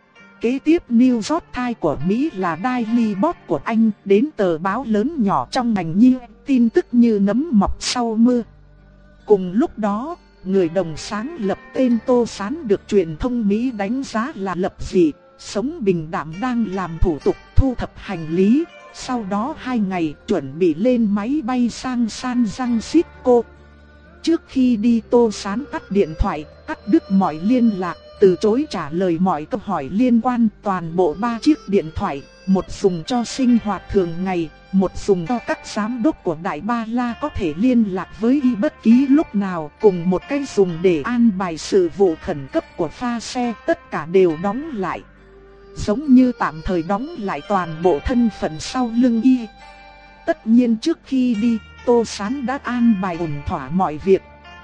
Kế tiếp New York Times của Mỹ là Daily Post của Anh, đến tờ báo lớn nhỏ trong ngành như tin tức như nấm mọc sau mưa. Cùng lúc đó, người đồng sáng lập tên Tô Sán được truyền thông Mỹ đánh giá là lập dị, sống bình đạm đang làm thủ tục thu thập hành lý. Sau đó hai ngày chuẩn bị lên máy bay sang San Francisco. Trước khi đi, Tô Sán tắt điện thoại, cắt đứt mọi liên lạc, từ chối trả lời mọi câu hỏi liên quan. Toàn bộ ba chiếc điện thoại, một dùng cho sinh hoạt thường ngày, một dùng cho các giám đốc của Đại Ba La có thể liên lạc với y bất kỳ lúc nào, cùng một cái dùng để an bài sự vụ khẩn cấp của pha xe, tất cả đều đóng lại. Giống như tạm thời đóng lại toàn bộ thân phận sau lưng y. Tất nhiên trước khi đi, Tô Sán đã an bài ổn thỏa mọi việc.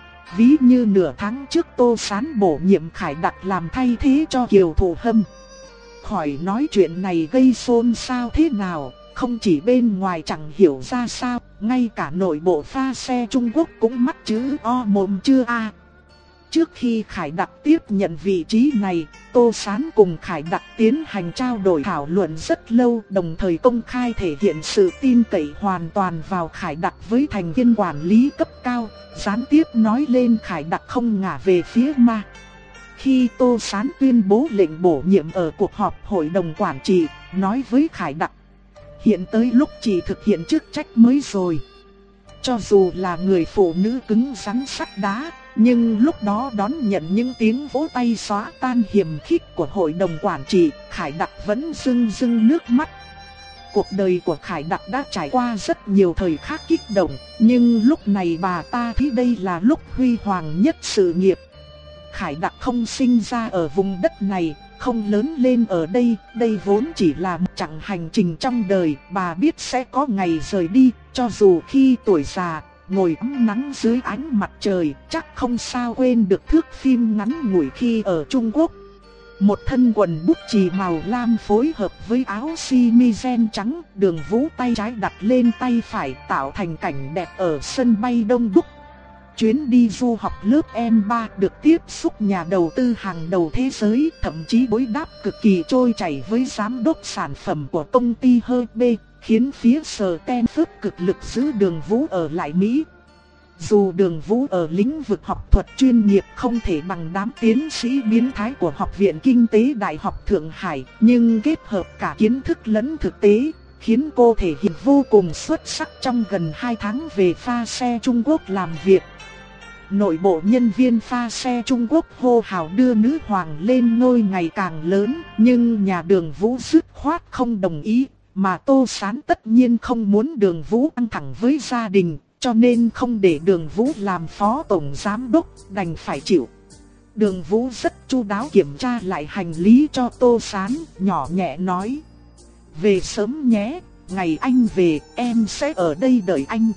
Ví như nửa tháng trước Tô Sán bổ nhiệm Khải Đặc làm thay thế cho Kiều Thụ Hâm. Khỏi nói chuyện này gây xôn xao thế nào, không chỉ bên ngoài chẳng hiểu ra sao, ngay cả nội bộ pha xe Trung Quốc cũng mắc chữ O mồm chưa a. Trước khi Khải Đặc tiếp nhận vị trí này, Tô Sán cùng Khải Đặc tiến hành trao đổi thảo luận rất lâu, đồng thời công khai thể hiện sự tin cậy hoàn toàn vào Khải Đặc với thành viên quản lý cấp cao, gián tiếp nói lên Khải Đặc không ngả về phía Ma. Khi Tô Sán tuyên bố lệnh bổ nhiệm ở cuộc họp hội đồng quản trị, nói với Khải Đặc: hiện tới lúc chị thực hiện chức trách mới rồi. Cho dù là người phụ nữ cứng rắn sắt đá, nhưng lúc đó đón nhận những tiếng vỗ tay xóa tan hiềm khích của hội đồng quản trị, Khải Đặc vẫn rưng rưng nước mắt. Cuộc đời của Khải Đặc đã trải qua rất nhiều thời khắc kích động, nhưng lúc này bà ta thấy đây là lúc huy hoàng nhất sự nghiệp. Khải Đặc không sinh ra ở vùng đất này, không lớn lên ở đây, đây vốn chỉ là một chặng hành trình trong đời, bà biết sẽ có ngày rời đi, cho dù khi tuổi già, ngồi ấm nắng dưới ánh mặt trời, chắc không sao quên được thước phim ngắn ngủi khi ở Trung Quốc. Một thân quần bút chì màu lam phối hợp với áo sơ mi ren trắng, Đường Vũ tay trái đặt lên tay phải tạo thành cảnh đẹp ở sân bay đông đúc. Chuyến đi du học lớp em ba được tiếp xúc nhà đầu tư hàng đầu thế giới, thậm chí đối đáp cực kỳ trôi chảy với giám đốc sản phẩm của công ty H B, khiến phía Stanford cực lực giữ Đường Vũ ở lại Mỹ. Dù Đường Vũ ở lĩnh vực học thuật chuyên nghiệp không thể bằng đám tiến sĩ biến thái của Học viện Kinh tế Đại học Thượng Hải, nhưng kết hợp cả kiến thức lẫn thực tế, khiến cô thể hiện vô cùng xuất sắc trong gần hai tháng về pha xe Trung Quốc làm việc. Nội bộ nhân viên pha xe Trung Quốc hô hào đưa nữ hoàng lên ngôi ngày càng lớn, nhưng nhà Đường Vũ dứt khoát không đồng ý, mà Tô Sán tất nhiên không muốn Đường Vũ căng thẳng với gia đình, cho nên không để Đường Vũ làm phó tổng giám đốc, đành phải chịu. Đường Vũ rất chu đáo kiểm tra lại hành lý cho Tô Sán, nhỏ nhẹ nói: về sớm nhé, ngày anh về em sẽ ở đây đợi anh.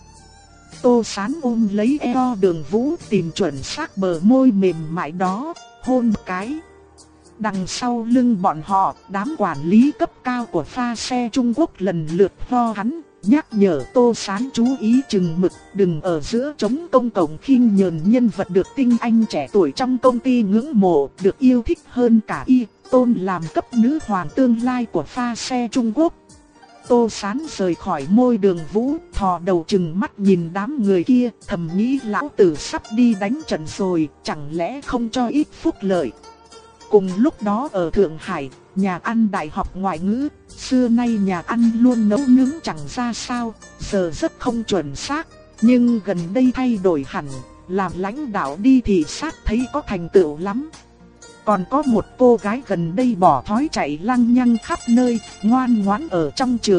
Tô Sán ôm lấy eo Đường Vũ, tìm chuẩn xác bờ môi mềm mại đó, hôn một cái. Đằng sau lưng bọn họ, đám quản lý cấp cao của pha xe Trung Quốc lần lượt ho hắn, nhắc nhở Tô Sán chú ý chừng mực, đừng ở giữa trống công cộng khinh nhờn nhân vật được tinh anh trẻ tuổi trong công ty ngưỡng mộ, được yêu thích hơn cả y, tôn làm cấp nữ hoàng tương lai của pha xe Trung Quốc. Tô Sán rời khỏi môi Đường Vũ, thò đầu chừng mắt nhìn đám người kia, thầm nghĩ lão tử sắp đi đánh trận rồi, chẳng lẽ không cho ít phúc lợi. Cùng lúc đó ở Thượng Hải, nhà ăn Đại học Ngoại ngữ, xưa nay nhà ăn luôn nấu nướng chẳng ra sao, giờ rất không chuẩn xác, nhưng gần đây thay đổi hẳn, làm lãnh đạo đi thì sát thấy có thành tựu lắm. Còn có một cô gái gần đây bỏ thói chạy lăng nhăng khắp nơi, ngoan ngoãn ở trong trường.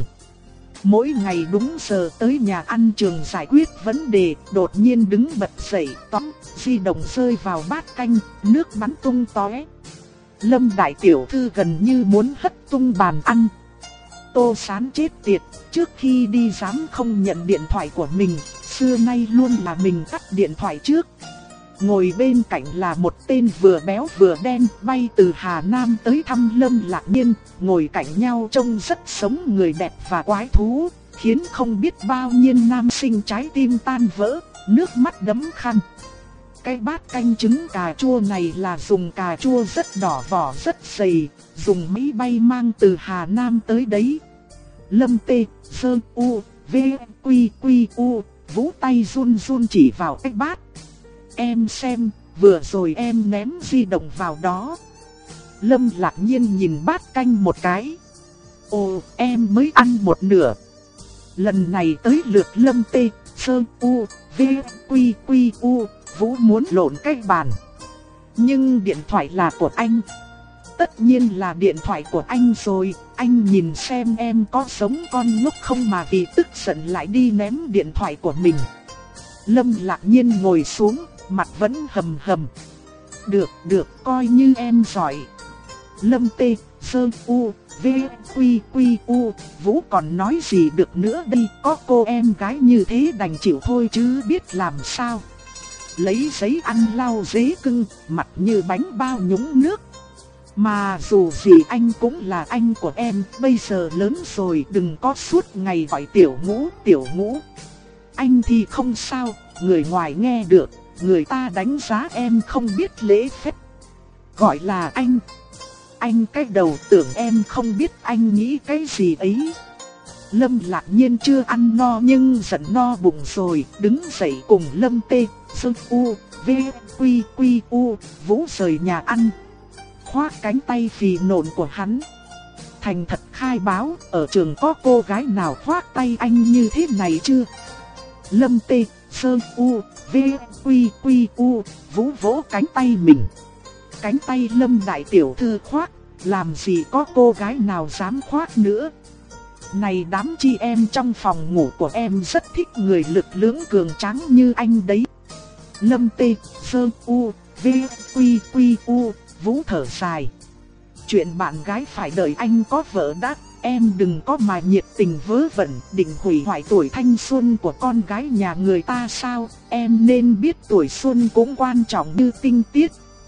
Mỗi ngày đúng giờ tới nhà ăn trường giải quyết vấn đề, đột nhiên đứng bật dậy, tóm, di động rơi vào bát canh, nước bắn tung tóe. Lâm đại tiểu thư gần như muốn hất tung bàn ăn. Tô Sán chết tiệt, trước khi đi dám không nhận điện thoại của mình, xưa nay luôn là mình tắt điện thoại trước. Ngồi bên cạnh là một tên vừa béo vừa đen bay từ Hà Nam tới thăm Lâm Lạc Nhiên, ngồi cạnh nhau trông rất sống người đẹp và quái thú, khiến không biết bao nhiêu nam sinh trái tim tan vỡ, nước mắt đẫm khăn. Cái bát canh trứng cà chua này là dùng cà chua rất đỏ vỏ rất dày, dùng máy bay mang từ Hà Nam tới đấy. Lâm Tê, Sơ U, V, Quy, Quy, U, Vũ tay run run chỉ vào cái bát. Em xem, vừa rồi em ném di động vào đó. Lâm Lạc Nhiên nhìn bát canh một cái. Ồ, em mới ăn một nửa. Lần này tới lượt Lâm Tê, Sơ U, V, Quy, Quy, U, Vũ muốn lộn cái bàn. Nhưng điện thoại là của anh. Tất nhiên là điện thoại của anh rồi, anh nhìn xem em có giống con ngốc không mà vì tức giận lại đi ném điện thoại của mình. Lâm Lạc Nhiên ngồi xuống, mặt vẫn hầm hầm. Được, được, coi như em giỏi. Lâm Tê, Sơ U, V, Quy, Quy, U, Vũ còn nói gì được nữa đây, có cô em gái như thế đành chịu thôi chứ biết làm sao. Lấy giấy ăn lau dế cưng, mặt như bánh bao nhúng nước. Mà dù gì anh cũng là anh của em, bây giờ lớn rồi đừng có suốt ngày gọi tiểu Ngũ, tiểu Ngũ. Anh thì không sao, người ngoài nghe được, người ta đánh giá em không biết lễ phép. Gọi là anh. Anh cái đầu tưởng em không biết anh nghĩ cái gì ấy. Lâm Lạc Nhiên chưa ăn no nhưng giận no bụng rồi, đứng dậy cùng Lâm Tê, Sơ U, V, Quy, Quy, U, Vũ rời nhà ăn. Khoác cánh tay phì nộn của hắn. Thành thật khai báo, ở trường có cô gái nào khoác tay anh như thế này chưa? Lâm Tê, Sơ U, V, Quy, Quy, U, Vũ vỗ cánh tay mình. Cánh tay Lâm đại tiểu thư khoác, làm gì có cô gái nào dám khoác nữa. Này đám chị em trong phòng ngủ của em rất thích người lực lưỡng cường tráng như anh đấy. Lâm Tê, Sơ U, V, Quy, Quy, U, Vũ thở dài. Chuyện bạn gái phải đợi anh có vợ đã, em đừng có mà nhiệt tình vớ vẩn, định hủy hoại tuổi thanh xuân của con gái nhà người ta sao, em nên biết tuổi xuân cũng quan trọng như tinh tiết.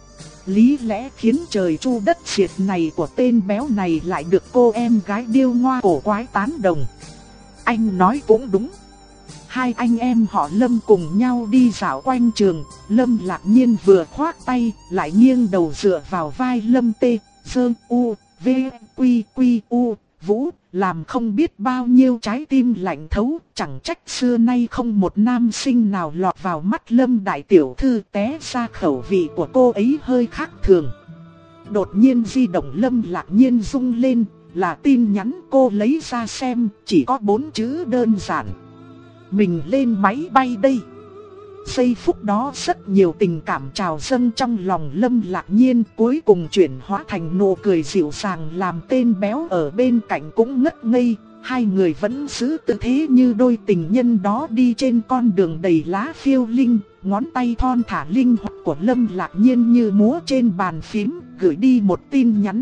Lý lẽ khiến trời chu đất diệt này của tên béo này lại được cô em gái điêu ngoa cổ quái tán đồng. Anh nói cũng đúng. Hai anh em họ Lâm cùng nhau đi dạo quanh trường, Lâm Lạc Nhiên vừa khoác tay, lại nghiêng đầu dựa vào vai Lâm Tê, Sơ U, V, Quy, Quy, U, Vũ, làm không biết bao nhiêu trái tim lạnh thấu, chẳng trách xưa nay không một nam sinh nào lọt vào mắt Lâm đại tiểu thư, té ra khẩu vị của cô ấy hơi khác thường. Đột nhiên di động Lâm Lạc Nhiên rung lên, là tin nhắn. Cô lấy ra xem, chỉ có bốn chữ đơn giản. Mình lên máy bay đây. Giây phút đó rất nhiều tình cảm trào dâng trong lòng Lâm Lạc Nhiên, cuối cùng chuyển hóa thành nụ cười dịu dàng làm tên béo ở bên cạnh cũng ngất ngây. Hai người vẫn giữ tư thế như đôi tình nhân đó đi trên con đường đầy lá phiêu linh, ngón tay thon thả linh hoạt của Lâm Lạc Nhiên như múa trên bàn phím, gửi đi một tin nhắn.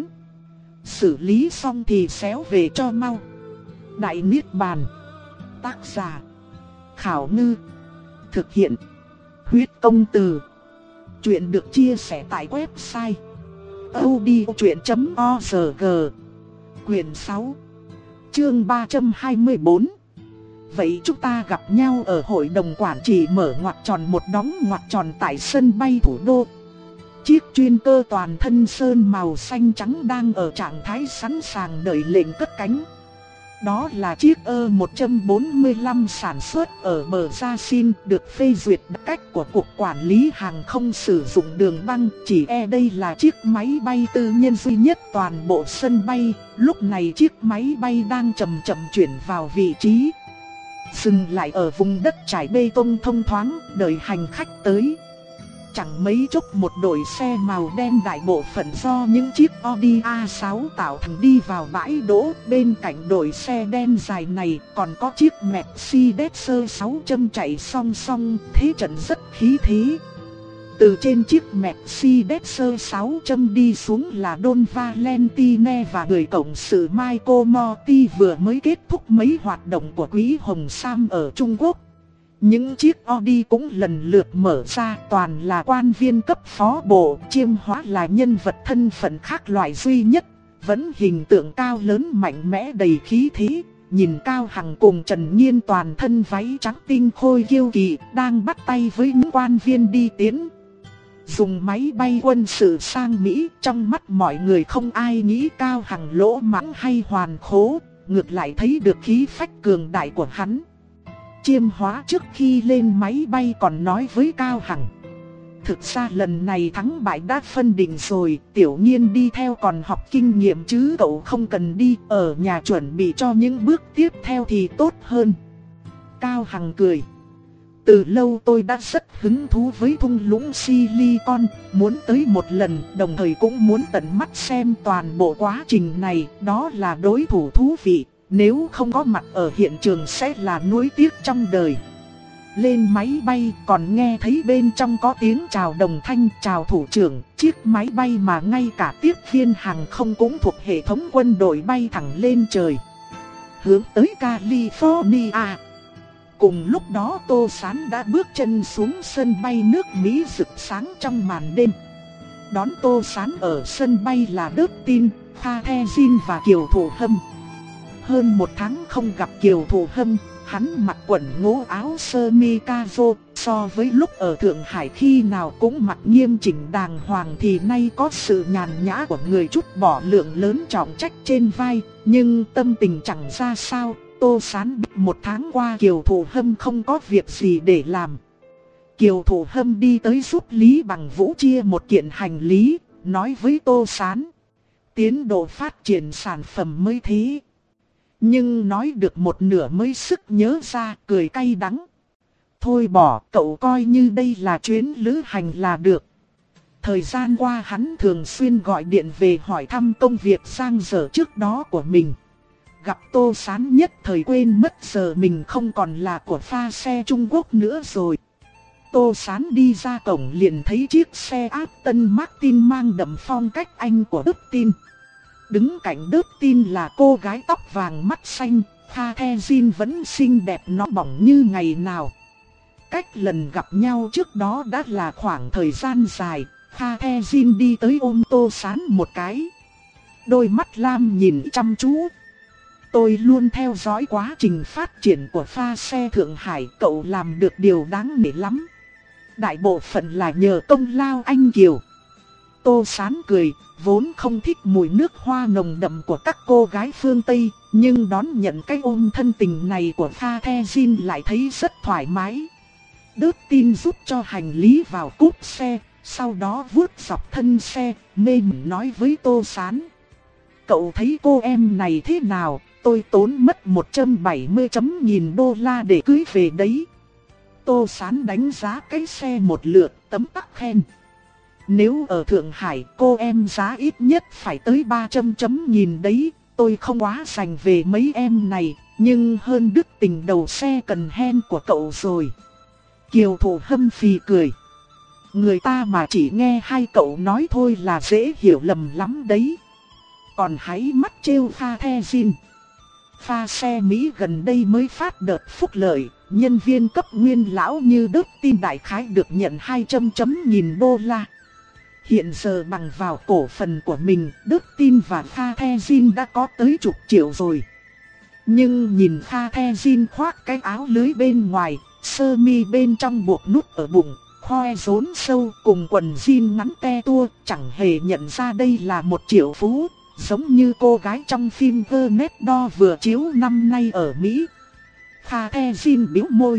Xử lý xong thì xéo về cho mau. Đại Niết Bàn. Tác giả Khảo Ngư. Thực hiện Huyết Công Từ. Chuyện được chia sẻ tại website audiochuyện chấm org. Quyền sáu, chương ba trăm hai mươi bốn. Vậy chúng ta gặp nhau ở hội đồng quản trị mở ngoặc tròn một đóng ngoặc tròn tại sân bay thủ đô. Chiếc chuyên cơ toàn thân sơn màu xanh trắng đang ở trạng thái sẵn sàng đợi lệnh cất cánh. Đó là chiếc E một bốn lăm sản xuất ở bờ Gia Xin, được phê duyệt đặc cách của Cục Quản lý Hàng không sử dụng đường băng. Chỉ e đây là chiếc máy bay tư nhân duy nhất toàn bộ sân bay. Lúc này chiếc máy bay đang chậm chậm chuyển vào vị trí, dừng lại ở vùng đất trải bê tông thông thoáng, đợi hành khách tới. Chẳng mấy chốc một đội xe màu đen đại bộ phận do những chiếc Audi A sáu tạo thành đi vào bãi đỗ. Bên cạnh đội xe đen dài này còn có chiếc Mercedes sáu trăm chạy song song, thế trận rất khí thế. Từ trên chiếc Mercedes sáu trăm đi xuống là Don Valentine và người cộng sự Michael Morty vừa mới kết thúc mấy hoạt động của Quỹ Hồng Sam ở Trung Quốc. Những chiếc Audi cũng lần lượt mở ra, toàn là quan viên cấp phó bộ, chiêm hóa là nhân vật thân phận khác loại duy nhất, vẫn hình tượng cao lớn mạnh mẽ đầy khí thế. Nhìn Cao Hằng cùng Trần Nhiên toàn thân váy trắng tinh khôi kiêu kỳ, đang bắt tay với những quan viên đi tiến. Dùng máy bay quân sự sang Mỹ, trong mắt mọi người không ai nghĩ Cao Hằng lỗ mãng hay hoàn khố, ngược lại thấy được khí phách cường đại của hắn. Chiêm hóa trước khi lên máy bay còn nói với Cao Hằng: thực ra lần này thắng bại đã phân định rồi, Tiểu Nhiên đi theo còn học kinh nghiệm chứ cậu không cần đi, ở nhà chuẩn bị cho những bước tiếp theo thì tốt hơn. Cao Hằng cười: từ lâu tôi đã rất hứng thú với thung lũng Silicon, muốn tới một lần, đồng thời cũng muốn tận mắt xem toàn bộ quá trình này, đó là đối thủ thú vị, nếu không có mặt ở hiện trường sẽ là nuối tiếc trong đời. Lên máy bay còn nghe thấy bên trong có tiếng chào đồng thanh, chào thủ trưởng, chiếc máy bay mà ngay cả tiếp viên hàng không cũng thuộc hệ thống quân đội bay thẳng lên trời, hướng tới California. Cùng lúc đó Tô Sán đã bước chân xuống sân bay nước Mỹ rực sáng trong màn đêm. Đón Tô Sán ở sân bay là Dustin, Pha The Jin và Kiều Thủ Hâm. Hơn một tháng không gặp Kiều Thủ Hâm, hắn mặc quần ngố áo sơ mi caro, so với lúc ở Thượng Hải khi nào cũng mặc nghiêm chỉnh đàng hoàng thì nay có sự nhàn nhã của người chút bỏ lượng lớn trọng trách trên vai, nhưng tâm tình chẳng ra sao. Tô Sán biết một tháng qua Kiều Thủ Hâm không có việc gì để làm. Kiều Thủ Hâm đi tới giúp Lý Bằng Vũ chia một kiện hành lý, nói với Tô Sán: tiến độ phát triển sản phẩm mới thế. Nhưng nói được một nửa mới sức nhớ ra, cười cay đắng: thôi bỏ, cậu coi như đây là chuyến lữ hành là được. Thời gian qua hắn thường xuyên gọi điện về hỏi thăm công việc sang dở trước đó của mình. Gặp Tô Sán nhất thời quên mất giờ mình không còn là của pha xe Trung Quốc nữa rồi. Tô Sán đi ra cổng liền thấy chiếc xe Aston Martin mang đậm phong cách Anh của Dustin. Đứng cạnh Dustin là cô gái tóc vàng mắt xanh, Pha The Jin vẫn xinh đẹp nó bỏng như ngày nào. Cách lần gặp nhau trước đó đã là khoảng thời gian dài, Pha The Jin đi tới ôm Tô Sán một cái. Đôi mắt lam nhìn chăm chú. Tôi luôn theo dõi quá trình phát triển của pha xe Thượng Hải, cậu làm được điều đáng nể lắm. Đại bộ phận là nhờ công lao anh Kiều. Tô Sán cười, vốn không thích mùi nước hoa nồng đậm của các cô gái phương Tây, nhưng đón nhận cái ôm thân tình này của Pha The Jin lại thấy rất thoải mái. Dustin giúp cho hành lý vào cốp xe, sau đó vuốt dọc thân xe, mê mẩn nói với Tô Sán: cậu thấy cô em này thế nào? Tôi tốn mất một trăm bảy mươi chấm nghìn đô la để cưới về đấy. Tô Sán đánh giá cái xe một lượt, tấm tắc khen: nếu ở Thượng Hải cô em giá ít nhất phải tới ba trăm chấm nghìn đấy. Tôi không quá dành về mấy em này, nhưng hơn đức tình đầu xe cần hen của cậu rồi. Kiều Thủ Hâm phì cười: người ta mà chỉ nghe hai cậu nói thôi là dễ hiểu lầm lắm đấy. Còn háy mắt trêu Pha The Jin. Pha xe Mỹ gần đây mới phát đợt phúc lợi, nhân viên cấp nguyên lão như Dustin đại khái được nhận hai trăm chấm nghìn đô la. Hiện giờ bằng vào cổ phần của mình, Dustin và Pha The Jin đã có tới chục triệu rồi. Nhưng nhìn Pha The Jin khoác cái áo lưới bên ngoài, sơ mi bên trong buộc nút ở bụng, khoe rốn sâu cùng quần jean ngắn te tua, chẳng hề nhận ra đây là một triệu phú. Giống như cô gái trong phim Gernetdo vừa chiếu năm nay ở Mỹ. Pha The Jin bĩu môi: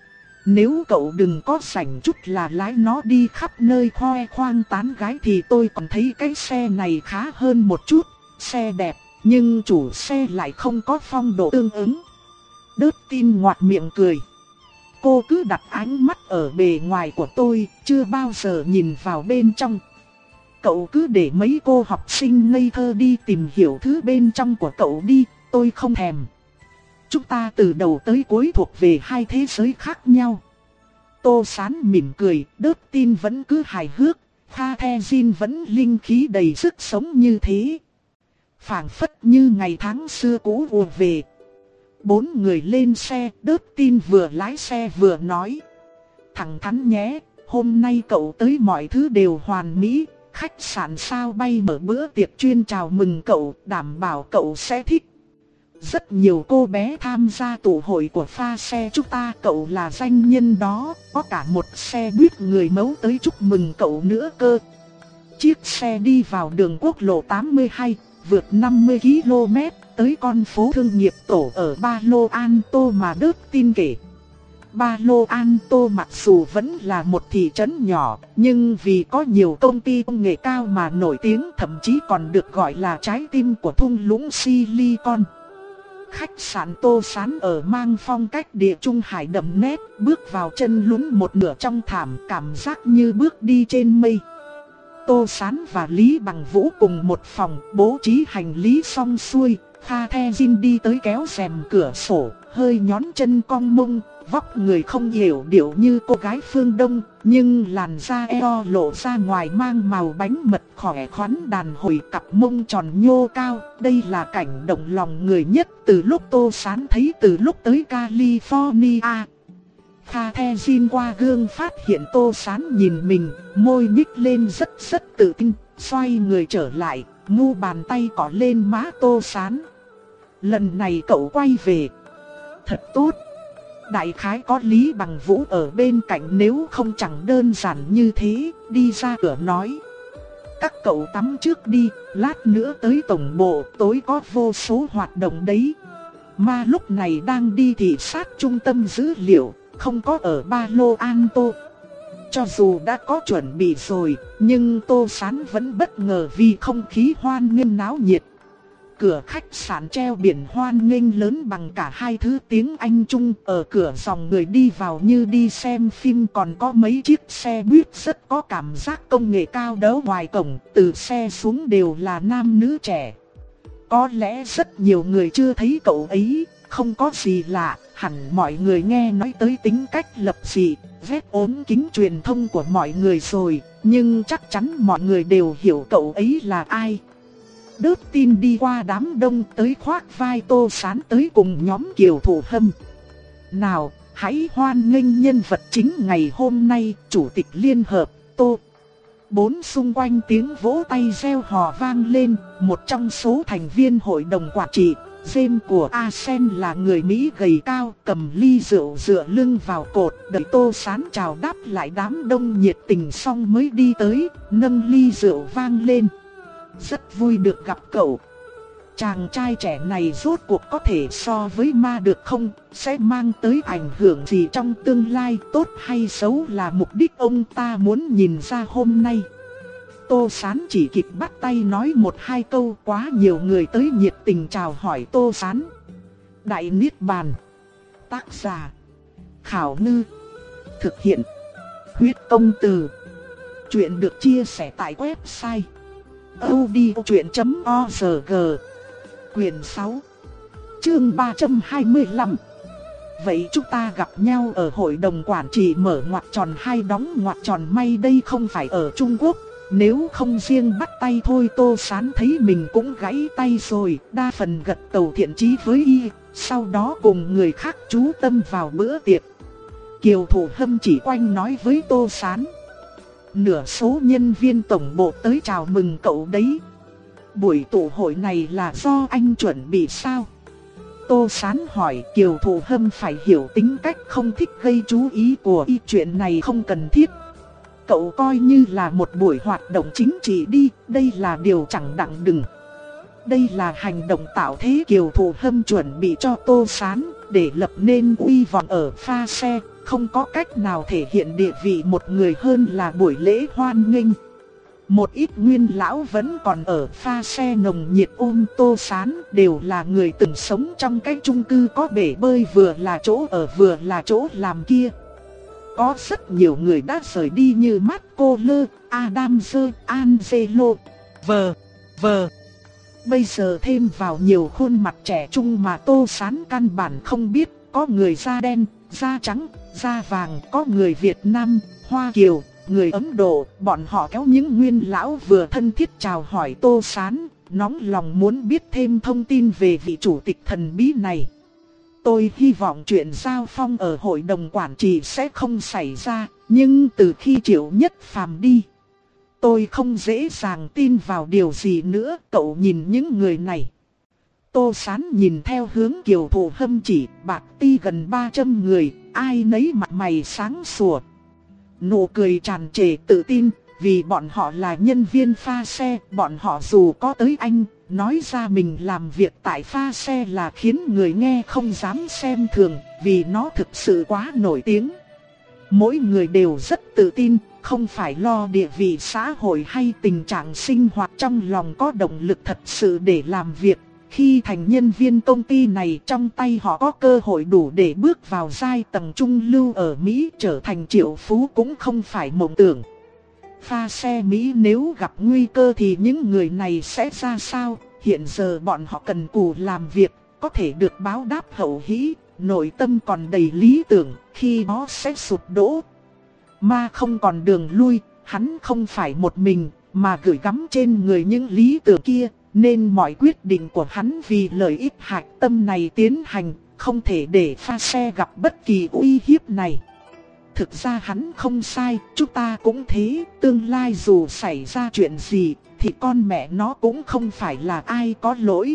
nếu cậu đừng có rảnh chút là lái nó đi khắp nơi khoe khoang tán gái thì tôi còn thấy cái xe này khá hơn một chút. Xe đẹp, nhưng chủ xe lại không có phong độ tương ứng. Dustin ngoạc miệng cười: cô cứ đặt ánh mắt ở bề ngoài của tôi, chưa bao giờ nhìn vào bên trong. Cậu cứ để mấy cô học sinh ngây thơ đi tìm hiểu thứ bên trong của cậu đi, tôi không thèm. Chúng ta từ đầu tới cuối thuộc về hai thế giới khác nhau. Tô Sán mỉm cười, đớt tin vẫn cứ hài hước, Kha The Jin vẫn linh khí đầy sức sống như thế. Phảng phất như ngày tháng xưa cũ ùa về. Bốn người lên xe, đớt tin vừa lái xe vừa nói. Thẳng thắn nhé, hôm nay cậu tới mọi thứ đều hoàn mỹ. Khách sạn sao bay mở bữa tiệc chuyên chào mừng cậu, đảm bảo cậu sẽ thích. Rất nhiều cô bé tham gia tụ hội của pha xe chúng ta, cậu là danh nhân đó, có cả một xe buýt người mẫu tới chúc mừng cậu nữa cơ. Chiếc xe đi vào đường quốc lộ tám mươi hai, vượt năm mươi ki lô mét, tới con phố thương nghiệp tổ ở Palo Alto mà đớt tin kể. Palo Alto mặc dù vẫn là một thị trấn nhỏ, nhưng vì có nhiều công ty công nghệ cao mà nổi tiếng, thậm chí còn được gọi là trái tim của thung lũng Silicon. Khách sạn Tô Sán ở mang phong cách địa trung hải đậm nét, bước vào chân lún một nửa trong thảm, cảm giác như bước đi trên mây. Tô Sán và Lý Bằng Vũ cùng một phòng, bố trí hành lý xong xuôi, Kha The Jin đi tới kéo rèm cửa sổ, hơi nhón chân cong mông, vóc người không hiểu điệu như cô gái phương Đông, nhưng làn da eo lộ ra ngoài mang màu bánh mật khỏe khoắn đàn hồi, cặp mông tròn nhô cao. Đây là cảnh động lòng người nhất từ lúc Tô Sán thấy từ lúc tới California. Kha The Jin qua gương phát hiện Tô Sán nhìn mình, môi nhích lên rất rất tự tin, xoay người trở lại, mu bàn tay cọ lên má Tô Sán. Lần này cậu quay về thật tốt. Đại khái có Lý Bằng Vũ ở bên cạnh, nếu không chẳng đơn giản như thế. Đi ra cửa nói, các cậu tắm trước đi, lát nữa tới tổng bộ, tối có vô số hoạt động đấy. Ma lúc này đang đi thị sát trung tâm dữ liệu, không có ở Palo Alto. Cho dù đã có chuẩn bị rồi, nhưng Tô Sán vẫn bất ngờ vì không khí hoan nghênh náo nhiệt. Cửa khách sạn treo biển hoan nghênh lớn bằng cả hai thứ tiếng Anh Trung. Ở cửa dòng người đi vào như đi xem phim, còn có mấy chiếc xe buýt rất có cảm giác công nghệ cao đỗ ngoài cổng. Từ xe xuống đều là nam nữ trẻ. Có lẽ rất nhiều người chưa thấy cậu ấy, không có gì lạ. Hẳn mọi người nghe nói tới tính cách lập dị, vét ốm kính truyền thông của mọi người rồi. Nhưng chắc chắn mọi người đều hiểu cậu ấy là ai. Đớt tin đi qua đám đông tới khoác vai Tô Sán tới cùng nhóm Kiều Thủ Hâm. Nào, hãy hoan nghênh nhân vật chính ngày hôm nay, Chủ tịch Liên Hợp, Tô. Bốn xung quanh tiếng vỗ tay reo hò vang lên, một trong số thành viên hội đồng quản trị, James của Asen là người Mỹ gầy cao, cầm ly rượu dựa lưng vào cột, đợi Tô Sán chào đáp lại đám đông nhiệt tình xong mới đi tới, nâng ly rượu vang lên. Rất vui được gặp cậu. Chàng trai trẻ này rốt cuộc có thể so với ma được không? Sẽ mang tới ảnh hưởng gì trong tương lai, tốt hay xấu là mục đích ông ta muốn nhìn ra hôm nay. Tô Sán chỉ kịp bắt tay nói một hai câu, quá nhiều người tới nhiệt tình chào hỏi Tô Sán. Đại Niết Bàn. Tác giả Khảo Ngư. Thực hiện Huyết Công Từ. Chuyện được chia sẻ tại website audiochuyện chấm org. Quyền sáu, chương ba trăm hai mươi lăm. Vậy chúng ta gặp nhau ở hội đồng quản trị mở ngoặc tròn hay đóng ngoặc tròn, may đây không phải ở Trung Quốc. Nếu không riêng bắt tay thôi Tô Sán thấy mình cũng gãy tay rồi, đa phần gật đầu thiện chí với y, sau đó cùng người khác chú tâm vào bữa tiệc. Kiều Thủ Hâm chỉ quanh nói với Tô Sán, nửa số nhân viên tổng bộ tới chào mừng cậu đấy. Buổi tụ hội này là do anh chuẩn bị sao? Tô Sán hỏi. Kiều Thủ Hâm phải hiểu tính cách không thích gây chú ý của y, chuyện này không cần thiết. Cậu coi như là một buổi hoạt động chính trị đi, đây là điều chẳng đặng đừng. Đây là hành động tạo thế Kiều Thủ Hâm chuẩn bị cho Tô Sán, để lập nên uy vọng ở pha xe. Không có cách nào thể hiện địa vị một người hơn là buổi lễ hoan nghênh. Một ít nguyên lão vẫn còn ở pha xe nồng nhiệt ôm Tô Sán, đều là người từng sống trong cái chung cư có bể bơi vừa là chỗ ở vừa là chỗ làm kia. Có rất nhiều người đã rời đi như Marco Lơ, Adam Sơ, Angelo, vờ, vờ. Bây giờ thêm vào nhiều khuôn mặt trẻ trung mà Tô Sán căn bản không biết, có người da đen, da trắng, da vàng, có người Việt Nam, Hoa Kiều, người Ấn Độ. Bọn họ kéo những nguyên lão vừa thân thiết chào hỏi Tô Sán, nóng lòng muốn biết thêm thông tin về vị chủ tịch thần bí này. Tôi hy vọng chuyện giao phong ở hội đồng quản trị sẽ không xảy ra, nhưng từ khi Triệu Nhất Phàm đi, tôi không dễ dàng tin vào điều gì nữa. Cậu nhìn những người này. Tô Sán nhìn theo hướng Kiều Thụ Hâm chỉ, bạc ti gần ba trăm người, ai nấy mặt mày sáng sủa. Nụ cười tràn trề tự tin, vì bọn họ là nhân viên pha xe, bọn họ dù có tới Anh, nói ra mình làm việc tại pha xe là khiến người nghe không dám xem thường, vì nó thực sự quá nổi tiếng. Mỗi người đều rất tự tin, không phải lo địa vị xã hội hay tình trạng sinh hoạt, trong lòng có động lực thật sự để làm việc. Khi thành nhân viên công ty này, trong tay họ có cơ hội đủ để bước vào giai tầng trung lưu ở Mỹ, trở thành triệu phú cũng không phải mộng tưởng. Pha xe Mỹ nếu gặp nguy cơ thì những người này sẽ ra sao? Hiện giờ bọn họ cần cù làm việc, có thể được báo đáp hậu hĩ, nội tâm còn đầy lý tưởng, khi đó sẽ sụp đổ. Ma không còn đường lui, hắn không phải một mình, mà gửi gắm trên người những lý tưởng kia, nên mọi quyết định của hắn vì lợi ích hạch tâm này tiến hành, không thể để pha xe gặp bất kỳ uy hiếp này. Thực ra hắn không sai, chúng ta cũng thế, tương lai dù xảy ra chuyện gì, thì con mẹ nó cũng không phải là ai có lỗi.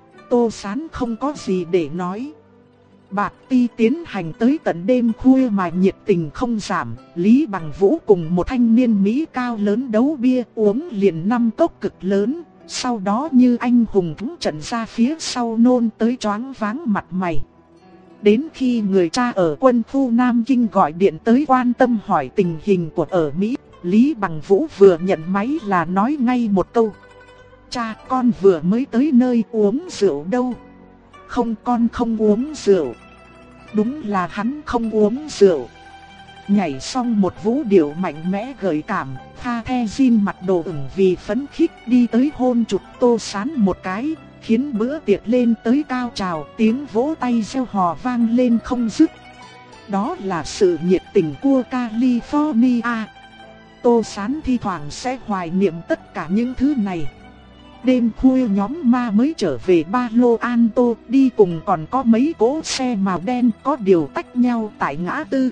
Tô Sán không có gì để nói. Bạc ti tiến hành tới tận đêm khuya mà nhiệt tình không giảm. Lý Bằng Vũ cùng một thanh niên Mỹ cao lớn đấu bia, uống liền năm cốc cực lớn. Sau đó như anh hùng thắng trận ra phía sau nôn tới choáng váng mặt mày. Đến khi người cha ở quân khu Nam Kinh gọi điện tới quan tâm hỏi tình hình của ở Mỹ, Lý Bằng Vũ vừa nhận máy là nói ngay một câu: cha, con vừa mới tới nơi, uống rượu đâu. Không, con không uống rượu. Đúng là hắn không uống rượu. Nhảy xong một vũ điệu mạnh mẽ gợi cảm, Tha The Jin mặt đồ ửng vì phấn khích đi tới hôn chụp Tô Sán một cái, khiến bữa tiệc lên tới cao trào, tiếng vỗ tay reo hò vang lên không dứt. Đó là sự nhiệt tình của California. Tô Sán thi thoảng sẽ hoài niệm tất cả những thứ này. Đêm khuya nhóm ma mới trở về Palo Alto, đi cùng còn có mấy cỗ xe màu đen, có điều tách nhau tại ngã tư.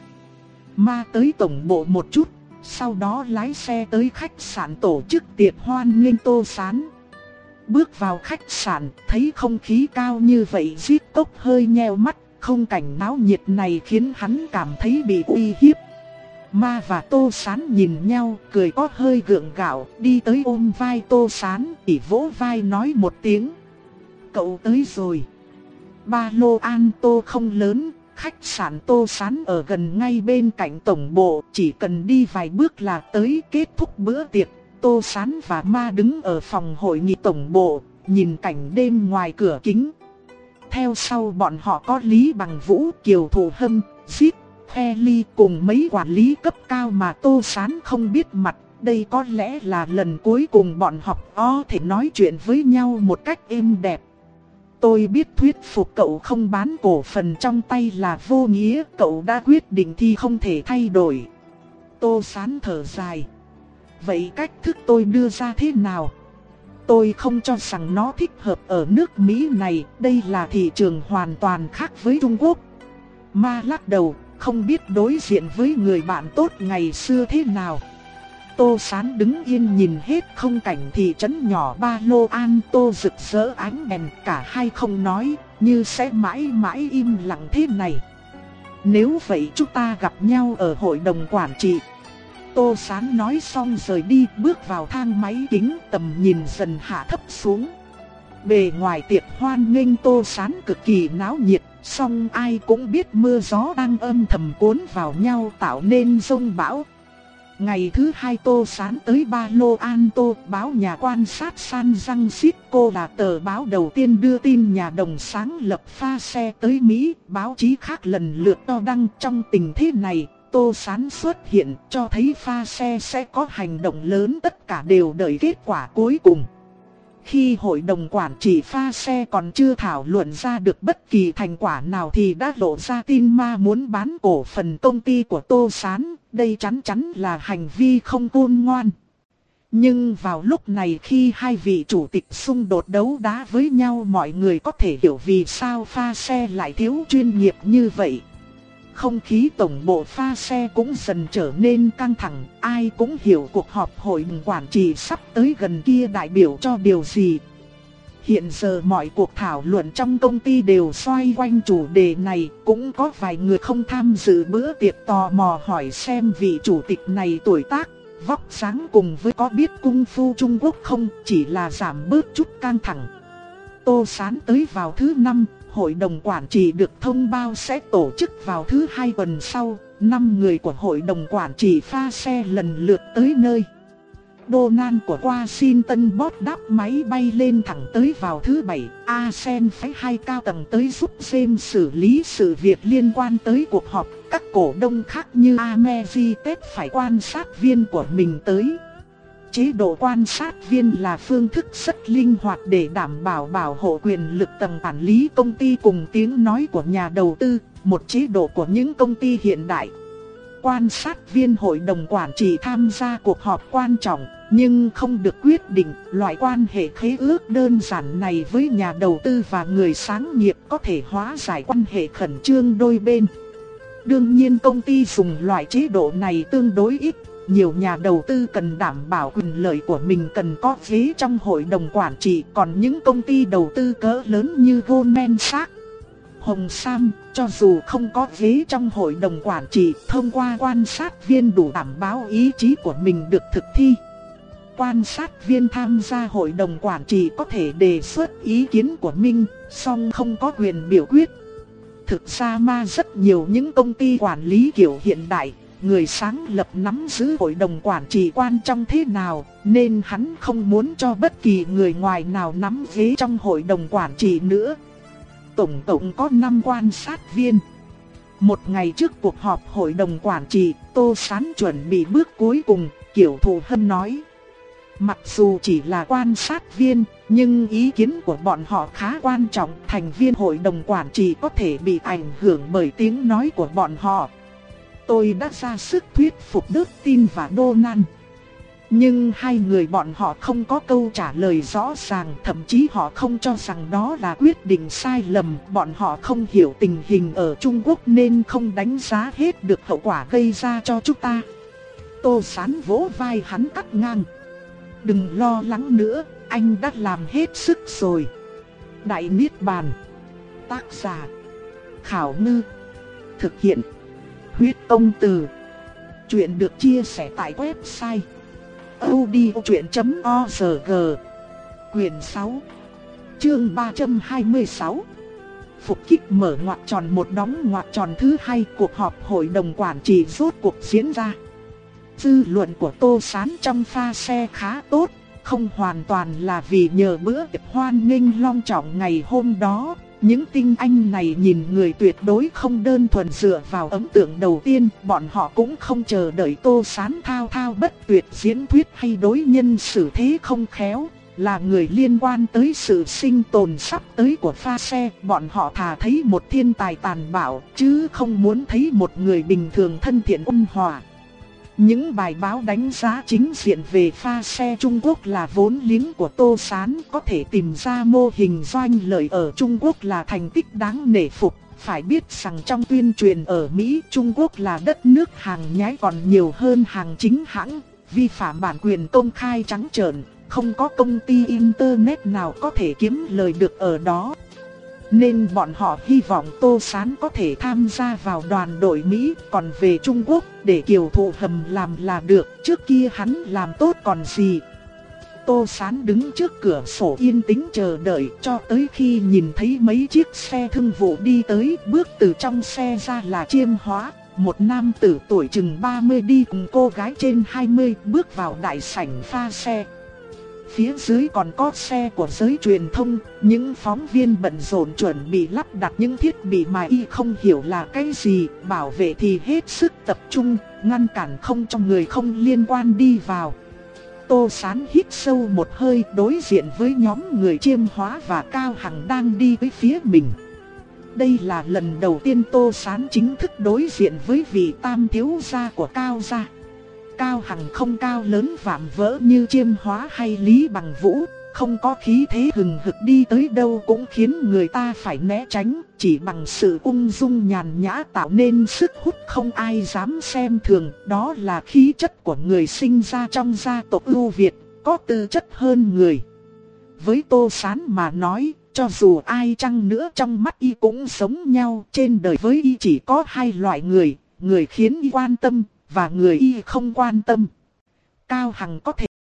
Ma tới tổng bộ một chút, sau đó lái xe tới khách sạn tổ chức tiệc hoan nghênh Tô Sán. Bước vào khách sạn, thấy không khí cao như vậy, giết cốc hơi nheo mắt, không cảnh náo nhiệt này khiến hắn cảm thấy bị uy hiếp. Ma và Tô Sán nhìn nhau, cười có hơi gượng gạo, đi tới ôm vai Tô Sán, chỉ vỗ vai nói một tiếng: cậu tới rồi. Palo Alto không lớn, khách sạn Tô Sán ở gần ngay bên cạnh tổng bộ, chỉ cần đi vài bước là tới. Kết thúc bữa tiệc, Tô Sán và Ma đứng ở phòng hội nghị tổng bộ, nhìn cảnh đêm ngoài cửa kính. Theo sau bọn họ có Lý Bằng Vũ, Kiều Thụ Hâm, Zip, Kelly cùng mấy quản lý cấp cao mà Tô Sán không biết mặt. Đây có lẽ là lần cuối cùng bọn họ có thể nói chuyện với nhau một cách êm đẹp. Tôi biết thuyết phục cậu không bán cổ phần trong tay là vô nghĩa, cậu đã quyết định thì không thể thay đổi. Tô Sán thở dài. Vậy cách thức tôi đưa ra thế nào? Tôi không cho rằng nó thích hợp ở nước Mỹ này, đây là thị trường hoàn toàn khác với Trung Quốc. Ma lắc đầu, không biết đối diện với người bạn tốt ngày xưa thế nào. Tô Sán đứng yên nhìn hết không cảnh thị trấn nhỏ Palo Alto rực rỡ ánh đèn, cả hai không nói, như sẽ mãi mãi im lặng thế này. Nếu vậy chúng ta gặp nhau ở hội đồng quản trị. Tô Sán nói xong rời đi, bước vào thang máy kính, tầm nhìn dần hạ thấp xuống. Bề ngoài tiệc hoan nghênh Tô Sán cực kỳ náo nhiệt, song ai cũng biết mưa gió đang âm thầm cuốn vào nhau tạo nên giông bão. Ngày thứ hai Tô Sán tới Palo Alto, báo nhà quan sát San Francisco là tờ báo đầu tiên đưa tin nhà đồng sáng lập pha xe tới Mỹ. Báo chí khác lần lượt to đăng. Trong tình thế này, Tô Sán xuất hiện cho thấy pha xe sẽ có hành động lớn, tất cả đều đợi kết quả cuối cùng. Khi hội đồng quản trị pha xe còn chưa thảo luận ra được bất kỳ thành quả nào thì đã lộ ra tin ma muốn bán cổ phần công ty của Tô Sán, đây chắn chắn là hành vi không khôn ngoan. Nhưng vào lúc này khi hai vị chủ tịch xung đột đấu đá với nhau, mọi người có thể hiểu vì sao pha xe lại thiếu chuyên nghiệp như vậy. Không khí tổng bộ pha xe cũng dần trở nên căng thẳng, ai cũng hiểu cuộc họp hội đồng quản trị sắp tới gần kia đại biểu cho điều gì. Hiện giờ mọi cuộc thảo luận trong công ty đều xoay quanh chủ đề này, cũng có vài người không tham dự bữa tiệc tò mò hỏi xem vị chủ tịch này tuổi tác, vóc dáng cùng với có biết cung phu Trung Quốc không, chỉ là giảm bớt chút căng thẳng. Tô Sán tới vào thứ năm. Hội đồng quản trị được thông báo sẽ tổ chức vào thứ hai tuần sau, năm người của hội đồng quản trị pha xe lần lượt tới nơi. Donald của Washington Post đáp máy bay lên thẳng tới vào thứ bảy, Asen phái hai cao tầng tới giúp James xử lý sự việc liên quan tới cuộc họp, các cổ đông khác như Ameritet phải quan sát viên của mình tới. Chế độ quan sát viên là phương thức rất linh hoạt để đảm bảo bảo hộ quyền lực tầng quản lý công ty cùng tiếng nói của nhà đầu tư, một chế độ của những công ty hiện đại. Quan sát viên hội đồng quản trị tham gia cuộc họp quan trọng, nhưng không được quyết định. Loại quan hệ khế ước đơn giản này với nhà đầu tư và người sáng nghiệp có thể hóa giải quan hệ khẩn trương đôi bên. Đương nhiên công ty dùng loại chế độ này tương đối ít. Nhiều nhà đầu tư cần đảm bảo quyền lợi của mình cần có ghế trong hội đồng quản trị, còn những công ty đầu tư cỡ lớn như Goldman Sachs, Hồng Sam, cho dù không có ghế trong hội đồng quản trị, thông qua quan sát viên đủ đảm bảo ý chí của mình được thực thi. Quan sát viên tham gia hội đồng quản trị có thể đề xuất ý kiến của mình, song không có quyền biểu quyết. Thực ra mà rất nhiều những công ty quản lý kiểu hiện đại, người sáng lập nắm giữ hội đồng quản trị quan trọng thế nào, nên hắn không muốn cho bất kỳ người ngoài nào nắm ghế trong hội đồng quản trị nữa. Tổng cộng có năm quan sát viên. Một ngày trước cuộc họp hội đồng quản trị, Tô Sán chuẩn bị bước cuối cùng, Kiều Thụ Hân nói. Mặc dù chỉ là quan sát viên, nhưng ý kiến của bọn họ khá quan trọng, thành viên hội đồng quản trị có thể bị ảnh hưởng bởi tiếng nói của bọn họ. Tôi đã ra sức thuyết phục Dustin và Donald. Nhưng hai người bọn họ không có câu trả lời rõ ràng, thậm chí họ không cho rằng đó là quyết định sai lầm. Bọn họ không hiểu tình hình ở Trung Quốc nên không đánh giá hết được hậu quả gây ra cho chúng ta. Tô Sán vỗ vai hắn cắt ngang. Đừng lo lắng nữa, anh đã làm hết sức rồi. Đại Niết Bàn. Tác giả Khảo Ngư. Thực hiện Huyết Công Từ. Chuyện được chia sẻ tại website audiochuyện chấm org. Quyền sáu, chương ba trăm hai mươi sáu. Phục kích mở ngoặc tròn một đóng ngoặc tròn thứ hai. Cuộc họp hội đồng quản trị rốt cuộc diễn ra. Dư luận của Tô Sán trong pha xe khá tốt, không hoàn toàn là vì nhờ bữa tiệc hoan nghênh long trọng ngày hôm đó. Những tinh anh này nhìn người tuyệt đối không đơn thuần dựa vào ấn tượng đầu tiên, bọn họ cũng không chờ đợi Tô Sán thao thao bất tuyệt diễn thuyết hay đối nhân xử thế không khéo, là người liên quan tới sự sinh tồn sắp tới của pha xe, bọn họ thà thấy một thiên tài tàn bạo, chứ không muốn thấy một người bình thường thân thiện ôn hòa. Những bài báo đánh giá chính diện về pha xe Trung Quốc là vốn liếng của Tô Sán, có thể tìm ra mô hình doanh lợi ở Trung Quốc là thành tích đáng nể phục. Phải biết rằng trong tuyên truyền ở Mỹ, Trung Quốc là đất nước hàng nhái còn nhiều hơn hàng chính hãng, vi phạm bản quyền công khai trắng trợn, không có công ty internet nào có thể kiếm lời được ở đó. Nên bọn họ hy vọng Tô Sán có thể tham gia vào đoàn đội Mỹ, còn về Trung Quốc để Kiều Thụ Hầm làm là được, trước kia hắn làm tốt còn gì. Tô Sán đứng trước cửa sổ yên tĩnh chờ đợi cho tới khi nhìn thấy mấy chiếc xe thương vụ đi tới, bước từ trong xe ra là Chiêm Hóa, một nam tử tuổi chừng ba mươi đi cùng cô gái trên hai mươi bước vào đại sảnh pha xe. Phía dưới còn có xe của giới truyền thông, những phóng viên bận rộn chuẩn bị lắp đặt những thiết bị mà y không hiểu là cái gì, bảo vệ thì hết sức tập trung, ngăn cản không cho người không liên quan đi vào. Tô Sán hít sâu một hơi đối diện với nhóm người Chiêm Hóa và Cao Hằng đang đi với phía mình. Đây là lần đầu tiên Tô Sán chính thức đối diện với vị tam thiếu gia của Cao gia. Cao Hằng không cao lớn vạm vỡ như Chiêm Hóa hay Lý Bằng Vũ, không có khí thế hừng hực đi tới đâu cũng khiến người ta phải né tránh, chỉ bằng sự ung dung nhàn nhã tạo nên sức hút không ai dám xem thường. Đó là khí chất của người sinh ra trong gia tộc ưu Việt, có tư chất hơn người. Với Tô Sán mà nói, cho dù ai chăng nữa trong mắt y cũng giống nhau. Trên đời với y chỉ có hai loại người, người khiến y quan tâm và người y không quan tâm. Cao Hằng có thể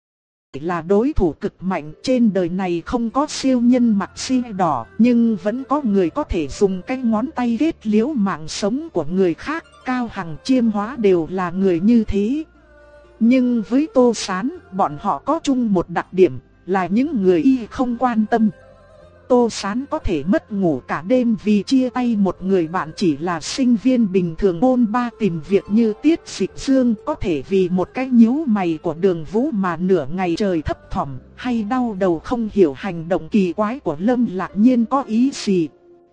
là đối thủ cực mạnh, trên đời này không có siêu nhân mặc xiêm đỏ, nhưng vẫn có người có thể dùng cái ngón tay kết liễu mạng sống của người khác. Cao Hằng, Chiêm Hóa đều là người như thế. Nhưng với Tô Sán, bọn họ có chung một đặc điểm là những người y không quan tâm. Tô Sán có thể mất ngủ cả đêm vì chia tay một người bạn chỉ là sinh viên bình thường bôn ba tìm việc như Tiết Dịch Dương, có thể vì một cái nhíu mày của Đường Vũ mà nửa ngày trời thấp thỏm, hay đau đầu không hiểu hành động kỳ quái của Lâm Lạc Nhiên có ý gì.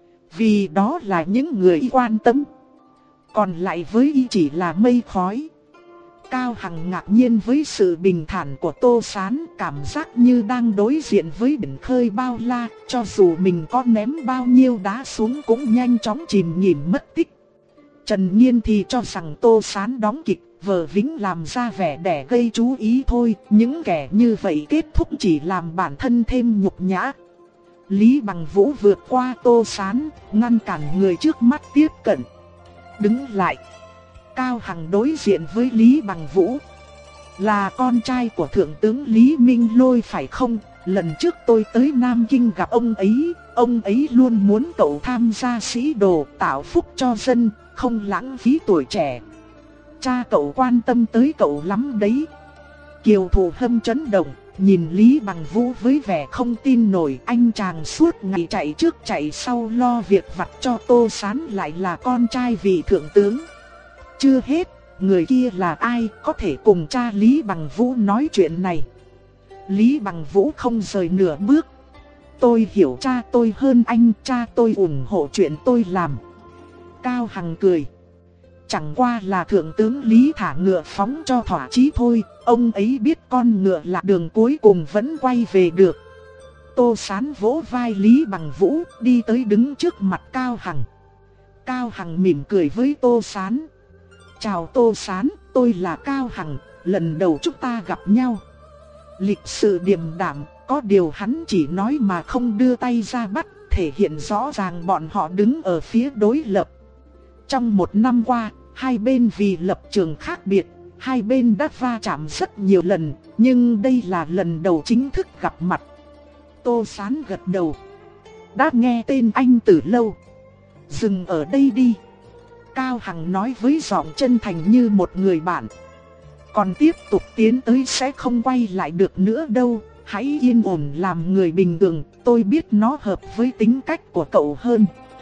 Vì đó là những người y quan tâm, còn lại với y chỉ là mây khói. Cao Hằng ngạc nhiên với sự bình thản của Tô Sán, cảm giác như đang đối diện với biển khơi bao la, cho dù mình có ném bao nhiêu đá xuống cũng nhanh chóng chìm nghỉm mất tích. Trần Nhiên thì cho rằng Tô Sán đóng kịch, vờ vĩnh làm ra vẻ để gây chú ý thôi, những kẻ như vậy kết thúc chỉ làm bản thân thêm nhục nhã. Lý Bằng Vũ vượt qua Tô Sán, ngăn cản người trước mắt tiếp cận. Đứng lại. Cao Hằng đối diện với Lý Bằng Vũ. Là con trai của Thượng tướng Lý Minh Lôi phải không? Lần trước tôi tới Nam Kinh gặp ông ấy, ông ấy luôn muốn cậu tham gia sĩ đồ tạo phúc cho dân, không lãng phí tuổi trẻ. Cha cậu quan tâm tới cậu lắm đấy. Kiều Thù Hâm chấn động, nhìn Lý Bằng Vũ với vẻ không tin nổi. Anh chàng suốt ngày chạy trước chạy sau lo việc vặt cho Tô Sán lại là con trai vị thượng tướng. Chưa hết, người kia là ai có thể cùng cha Lý Bằng Vũ nói chuyện này. Lý Bằng Vũ không rời nửa bước. Tôi hiểu cha tôi hơn anh, cha tôi ủng hộ chuyện tôi làm. Cao Hằng cười. Chẳng qua là thượng tướng Lý thả ngựa phóng cho thỏa chí thôi, ông ấy biết con ngựa là đường cuối cùng vẫn quay về được. Tô Sán vỗ vai Lý Bằng Vũ, đi tới đứng trước mặt Cao Hằng. Cao Hằng mỉm cười với Tô Sán. Chào Tô Sán, tôi là Cao Hằng, lần đầu chúng ta gặp nhau. Lịch sự điềm đạm, có điều hắn chỉ nói mà không đưa tay ra bắt, thể hiện rõ ràng bọn họ đứng ở phía đối lập. Trong một năm qua, hai bên vì lập trường khác biệt, hai bên đã va chạm rất nhiều lần, nhưng đây là lần đầu chính thức gặp mặt. Tô Sán gật đầu. Đã nghe tên anh từ lâu. Dừng ở đây đi. Cao Hằng nói với giọng chân thành như một người bạn. Còn tiếp tục tiến tới sẽ không quay lại được nữa đâu. Hãy yên ổn làm người bình thường, tôi biết nó hợp với tính cách của cậu hơn.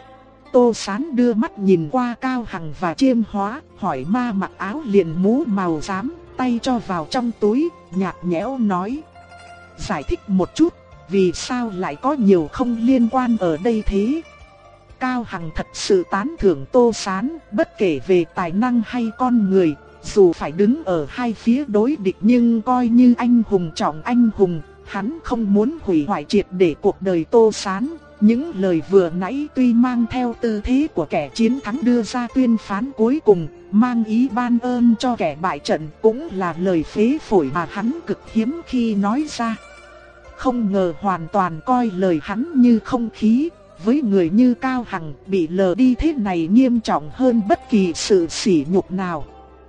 Tô Sán đưa mắt nhìn qua Cao Hằng và Chiêm Hóa, hỏi ma mặc áo liền mũ màu xám, tay cho vào trong túi, nhạt nhẽo nói. Giải thích một chút, vì sao lại có nhiều không liên quan ở đây thế? Cao Hằng thật sự tán thưởng Tô Sán, bất kể về tài năng hay con người, dù phải đứng ở hai phía đối địch nhưng coi như anh hùng trọng anh hùng, hắn không muốn hủy hoại triệt để cuộc đời Tô Sán. Những lời vừa nãy tuy mang theo tư thế của kẻ chiến thắng đưa ra tuyên phán cuối cùng, mang ý ban ơn cho kẻ bại trận, cũng là lời phế phổi mà hắn cực hiếm khi nói ra. Không ngờ hoàn toàn coi lời hắn như không khí. Với người như Cao Hằng, bị lờ đi thế này nghiêm trọng hơn bất kỳ sự sỉ nhục nào.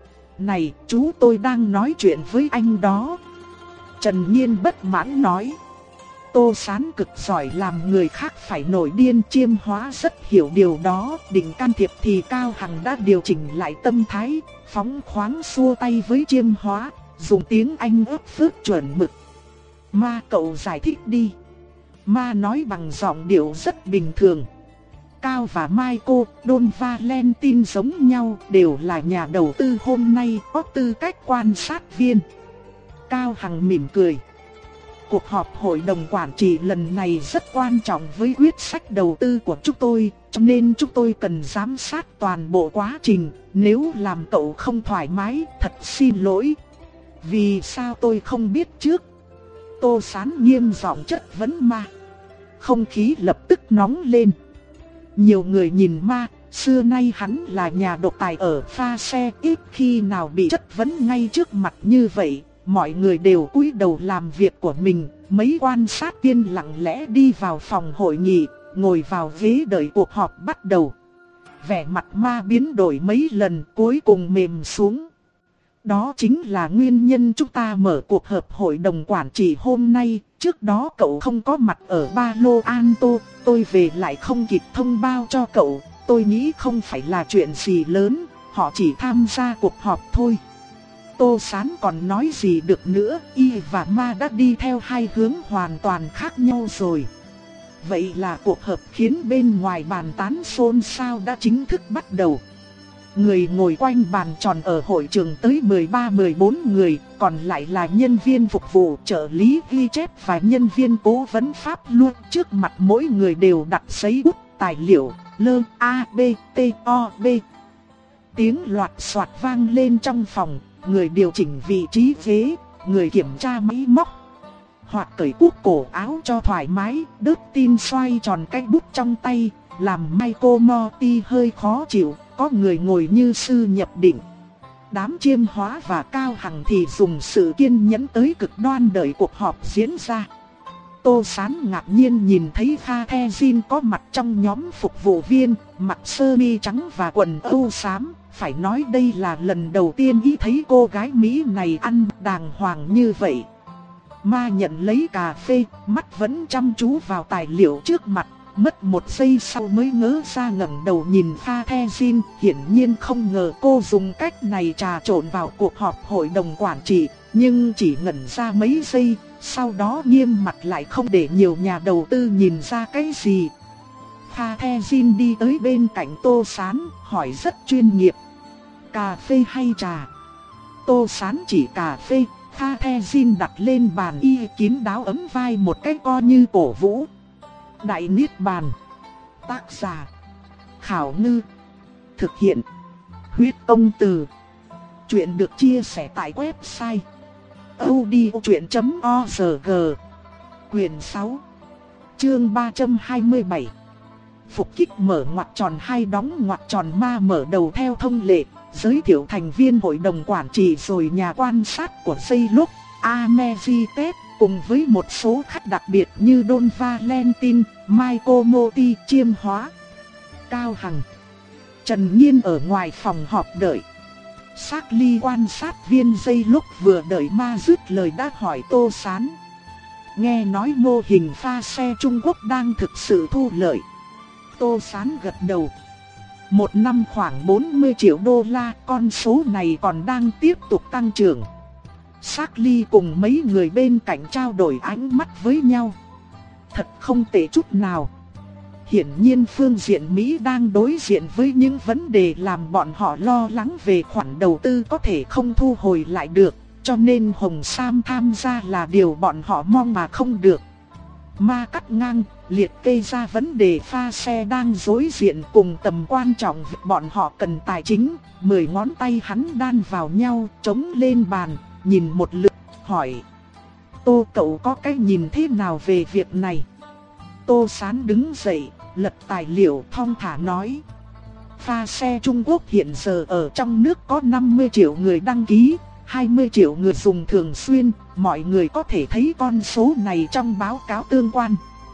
Này, chú tôi đang nói chuyện với anh đó. Trần Nhiên bất mãn nói. Tô Sán cực giỏi làm người khác phải nổi điên. Chiêm Hóa rất hiểu điều đó, định can thiệp thì Cao Hằng đã điều chỉnh lại tâm thái, phóng khoáng xua tay với Chiêm Hóa, dùng tiếng Anh ấp phớt chuẩn mực. Ma cậu giải thích đi. Ma nói bằng giọng điệu rất bình thường. Cao và Michael, Don Valentine giống nhau, đều là nhà đầu tư hôm nay có tư cách quan sát viên. Cao Hằng mỉm cười. Cuộc họp hội đồng quản trị lần này rất quan trọng với quyết sách đầu tư của chúng tôi, cho nên chúng tôi cần giám sát toàn bộ quá trình. Nếu làm cậu không thoải mái, thật xin lỗi. Vì sao tôi không biết trước? Tô Sán nghiêm giọng chất vấn Ma. Không khí lập tức nóng lên. Nhiều người nhìn Ma, xưa nay hắn là nhà độc tài ở pha xe, ít khi nào bị chất vấn ngay trước mặt như vậy. Mọi người đều cúi đầu làm việc của mình, mấy quan sát viên lặng lẽ đi vào phòng hội nghị, ngồi vào ghế đợi cuộc họp bắt đầu. Vẻ mặt Ma biến đổi mấy lần, cuối cùng mềm xuống. Đó chính là nguyên nhân chúng ta mở cuộc họp hội đồng quản trị hôm nay. Trước đó cậu không có mặt ở Palo Alto, tôi về lại không kịp thông báo cho cậu. Tôi nghĩ không phải là chuyện gì lớn, họ chỉ tham gia cuộc họp thôi. Tô Sán còn nói gì được nữa, y và Ma đã đi theo hai hướng hoàn toàn khác nhau rồi. Vậy là cuộc họp khiến bên ngoài bàn tán xôn xao đã chính thức bắt đầu. Người ngồi quanh bàn tròn ở hội trường tới mười ba mười bốn người, còn lại là nhân viên phục vụ, trợ lý ghi chép và nhân viên cố vấn pháp luôn. Trước mặt mỗi người đều đặt giấy bút, tài liệu, lơ A, B, T, O, B. Tiếng loạt soạt vang lên trong phòng, người điều chỉnh vị trí ghế, người kiểm tra máy móc. Hoặc cởi cúc cổ áo cho thoải mái, đớt tin xoay tròn cái bút trong tay, làm Michael Morty hơi khó chịu, có người ngồi như sư nhập định. Đám Chiêm Hóa và Cao Hằng thì dùng sự kiên nhẫn tới cực đoan đợi cuộc họp diễn ra. Tô Sán ngạc nhiên nhìn thấy Kha The Jin có mặt trong nhóm phục vụ viên, mặc sơ mi trắng và quần âu xám. Phải nói đây là lần đầu tiên ý thấy cô gái Mỹ này ăn đàng hoàng như vậy. Ma nhận lấy cà phê, mắt vẫn chăm chú vào tài liệu trước mặt. Mất một giây sau mới ngớ ra ngẩng đầu nhìn Kha The Jin. Hiển nhiên không ngờ cô dùng cách này trà trộn vào cuộc họp hội đồng quản trị, nhưng chỉ ngẩn ra mấy giây, sau đó nghiêm mặt lại không để nhiều nhà đầu tư nhìn ra cái gì. Kha The Jin đi tới bên cạnh Tô Sán, hỏi rất chuyên nghiệp. Cà phê hay trà? Tô Sán chỉ cà phê. Kha The Jin đặt lên bàn y kín đáo ấm vai một cái co như cổ vũ. Đại Niết Bàn. Tác giả Khảo Ngư. Thực hiện Huyết Công Từ. Chuyện được chia sẻ tại website audiochuyện chấm org. Quyền sáu, chương ba trăm hai mươi bảy. Phục kích mở ngoặc tròn hai đóng ngoặc tròn. Ma mở đầu theo thông lệ, giới thiệu thành viên hội đồng quản trị rồi nhà quan sát của Zaylock, Ameritet, cùng với một số khách đặc biệt như Don Valentin, Michael Morty, Chiêm Hóa, Cao Hằng. Trần Nhiên ở ngoài phòng họp đợi. Xác Ly quan sát viên Zaylock vừa đợi Ma dứt lời đã hỏi Tô Sán. Nghe nói mô hình pha xe Trung Quốc đang thực sự thu lợi. Tô Sán gật đầu. Một năm khoảng bốn mươi triệu đô la, con số này còn đang tiếp tục tăng trưởng. Xác Ly cùng mấy người bên cạnh trao đổi ánh mắt với nhau. Thật không tệ chút nào. Hiển nhiên phương diện Mỹ đang đối diện với những vấn đề làm bọn họ lo lắng về khoản đầu tư có thể không thu hồi lại được. Cho nên Hồng Sam tham gia là điều bọn họ mong mà không được. Ma cắt ngang, liệt kê ra vấn đề pha xe đang đối diện cùng tầm quan trọng bọn họ cần tài chính. Mười ngón tay hắn đan vào nhau, chống lên bàn, nhìn một lượt, hỏi. Tô cậu có cái nhìn thế nào về việc này? Tô Sán đứng dậy, lật tài liệu thong thả nói. Pha xe Trung Quốc hiện giờ ở trong nước có năm mươi triệu người đăng ký, hai mươi triệu người dùng thường xuyên, mọi người có thể thấy con số này trong báo cáo tương quan.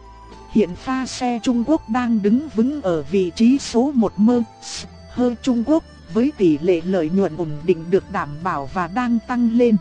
Hiện pha xe Trung Quốc đang đứng vững ở vị trí số một mơ, hơn Trung Quốc, với tỷ lệ lợi nhuận ổn định được đảm bảo và đang tăng lên.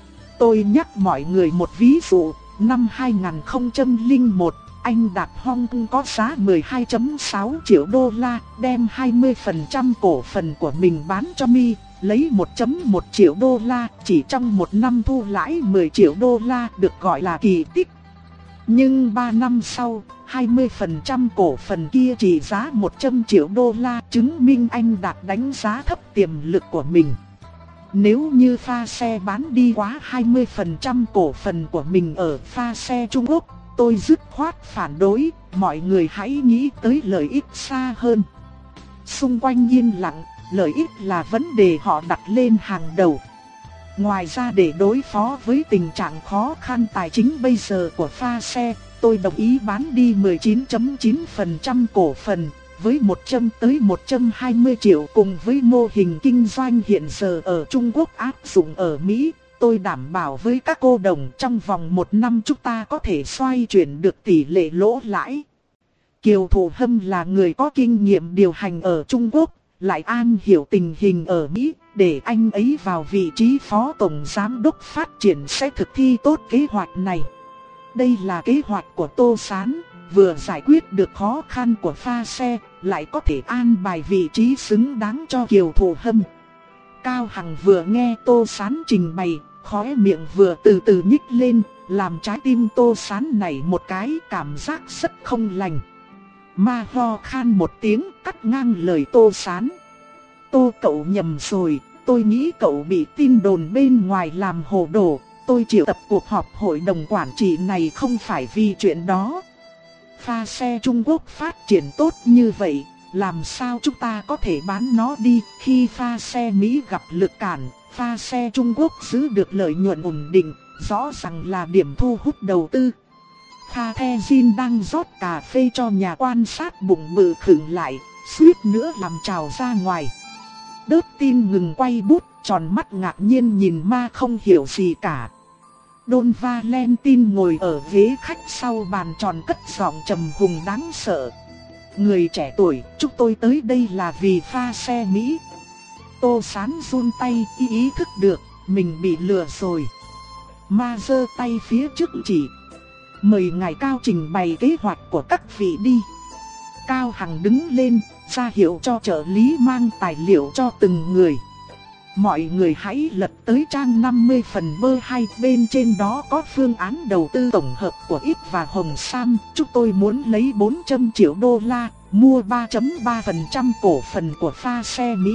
Tôi nhắc mọi người một ví dụ, năm hai không không một, anh Đạt Hong Kong có giá mười hai phẩy sáu triệu đô la, đem hai mươi phần trăm cổ phần của mình bán cho Mi, lấy một phẩy một triệu đô la, chỉ trong một năm thu lãi mười triệu đô la, được gọi là kỳ tích. Nhưng ba năm sau, hai mươi phần trăm cổ phần kia chỉ giá một trăm triệu đô la, chứng minh anh Đạt đánh giá thấp tiềm lực của mình. Nếu như pha xe bán đi quá hai mươi phần trăm cổ phần của mình ở pha xe Trung Quốc, tôi dứt khoát phản đối, mọi người hãy nghĩ tới lợi ích xa hơn. Xung quanh yên lặng, lợi ích là vấn đề họ đặt lên hàng đầu. Ngoài ra để đối phó với tình trạng khó khăn tài chính bây giờ của pha xe, tôi đồng ý bán đi mười chín phẩy chín phần trăm cổ phần, với một trăm tới một trăm hai mươi triệu cùng với mô hình kinh doanh hiện giờ ở Trung Quốc áp dụng ở Mỹ. Tôi đảm bảo với các cô đồng trong vòng một năm chúng ta có thể xoay chuyển được tỷ lệ lỗ lãi. Kiều Thụ Hâm là người có kinh nghiệm điều hành ở Trung Quốc, lại am hiểu tình hình ở Mỹ, để anh ấy vào vị trí phó tổng giám đốc phát triển sẽ thực thi tốt kế hoạch này. Đây là kế hoạch của Tô Sán, vừa giải quyết được khó khăn của pha xe, lại có thể an bài vị trí xứng đáng cho Kiều Thụ Hâm. Cao Hằng vừa nghe Tô Sán trình bày, khóe miệng vừa từ từ nhích lên, làm trái tim Tô Sán này một cái, cảm giác rất không lành. Ma ho khan một tiếng cắt ngang lời Tô Sán. Tô cậu nhầm rồi, tôi nghĩ cậu bị tin đồn bên ngoài làm hồ đồ. Tôi triệu tập cuộc họp hội đồng quản trị này không phải vì chuyện đó. Pha xe Trung Quốc phát triển tốt như vậy, làm sao chúng ta có thể bán nó đi? Khi pha xe Mỹ gặp lực cản, pha xe Trung Quốc giữ được lợi nhuận ổn định, rõ ràng là điểm thu hút đầu tư. Kha The Jin đang rót cà phê cho nhà quan sát bụng bự khựng lại, suýt nữa làm trào ra ngoài. Đớt tin ngừng quay bút, tròn mắt ngạc nhiên nhìn Ma không hiểu gì cả. Don Valentine ngồi ở ghế khách sau bàn tròn cất giọng trầm hùng đáng sợ. Người trẻ tuổi, chúng tôi tới đây là vì pha xe Mỹ. Tô Sán run tay, ý ý thức được, mình bị lừa rồi. Ma giơ tay phía trước chỉ. Mời ngài Cao trình bày kế hoạch của các vị đi. Cao Hằng đứng lên, ra hiệu cho trợ lý mang tài liệu cho từng người. Mọi người hãy lật tới trang năm mươi phần bơ hai, bên trên đó có phương án đầu tư tổng hợp của Ít và Hồng Sam. Chúng tôi muốn lấy bốn trăm triệu đô la, mua ba phẩy ba phần trăm cổ phần của pha xe Mỹ.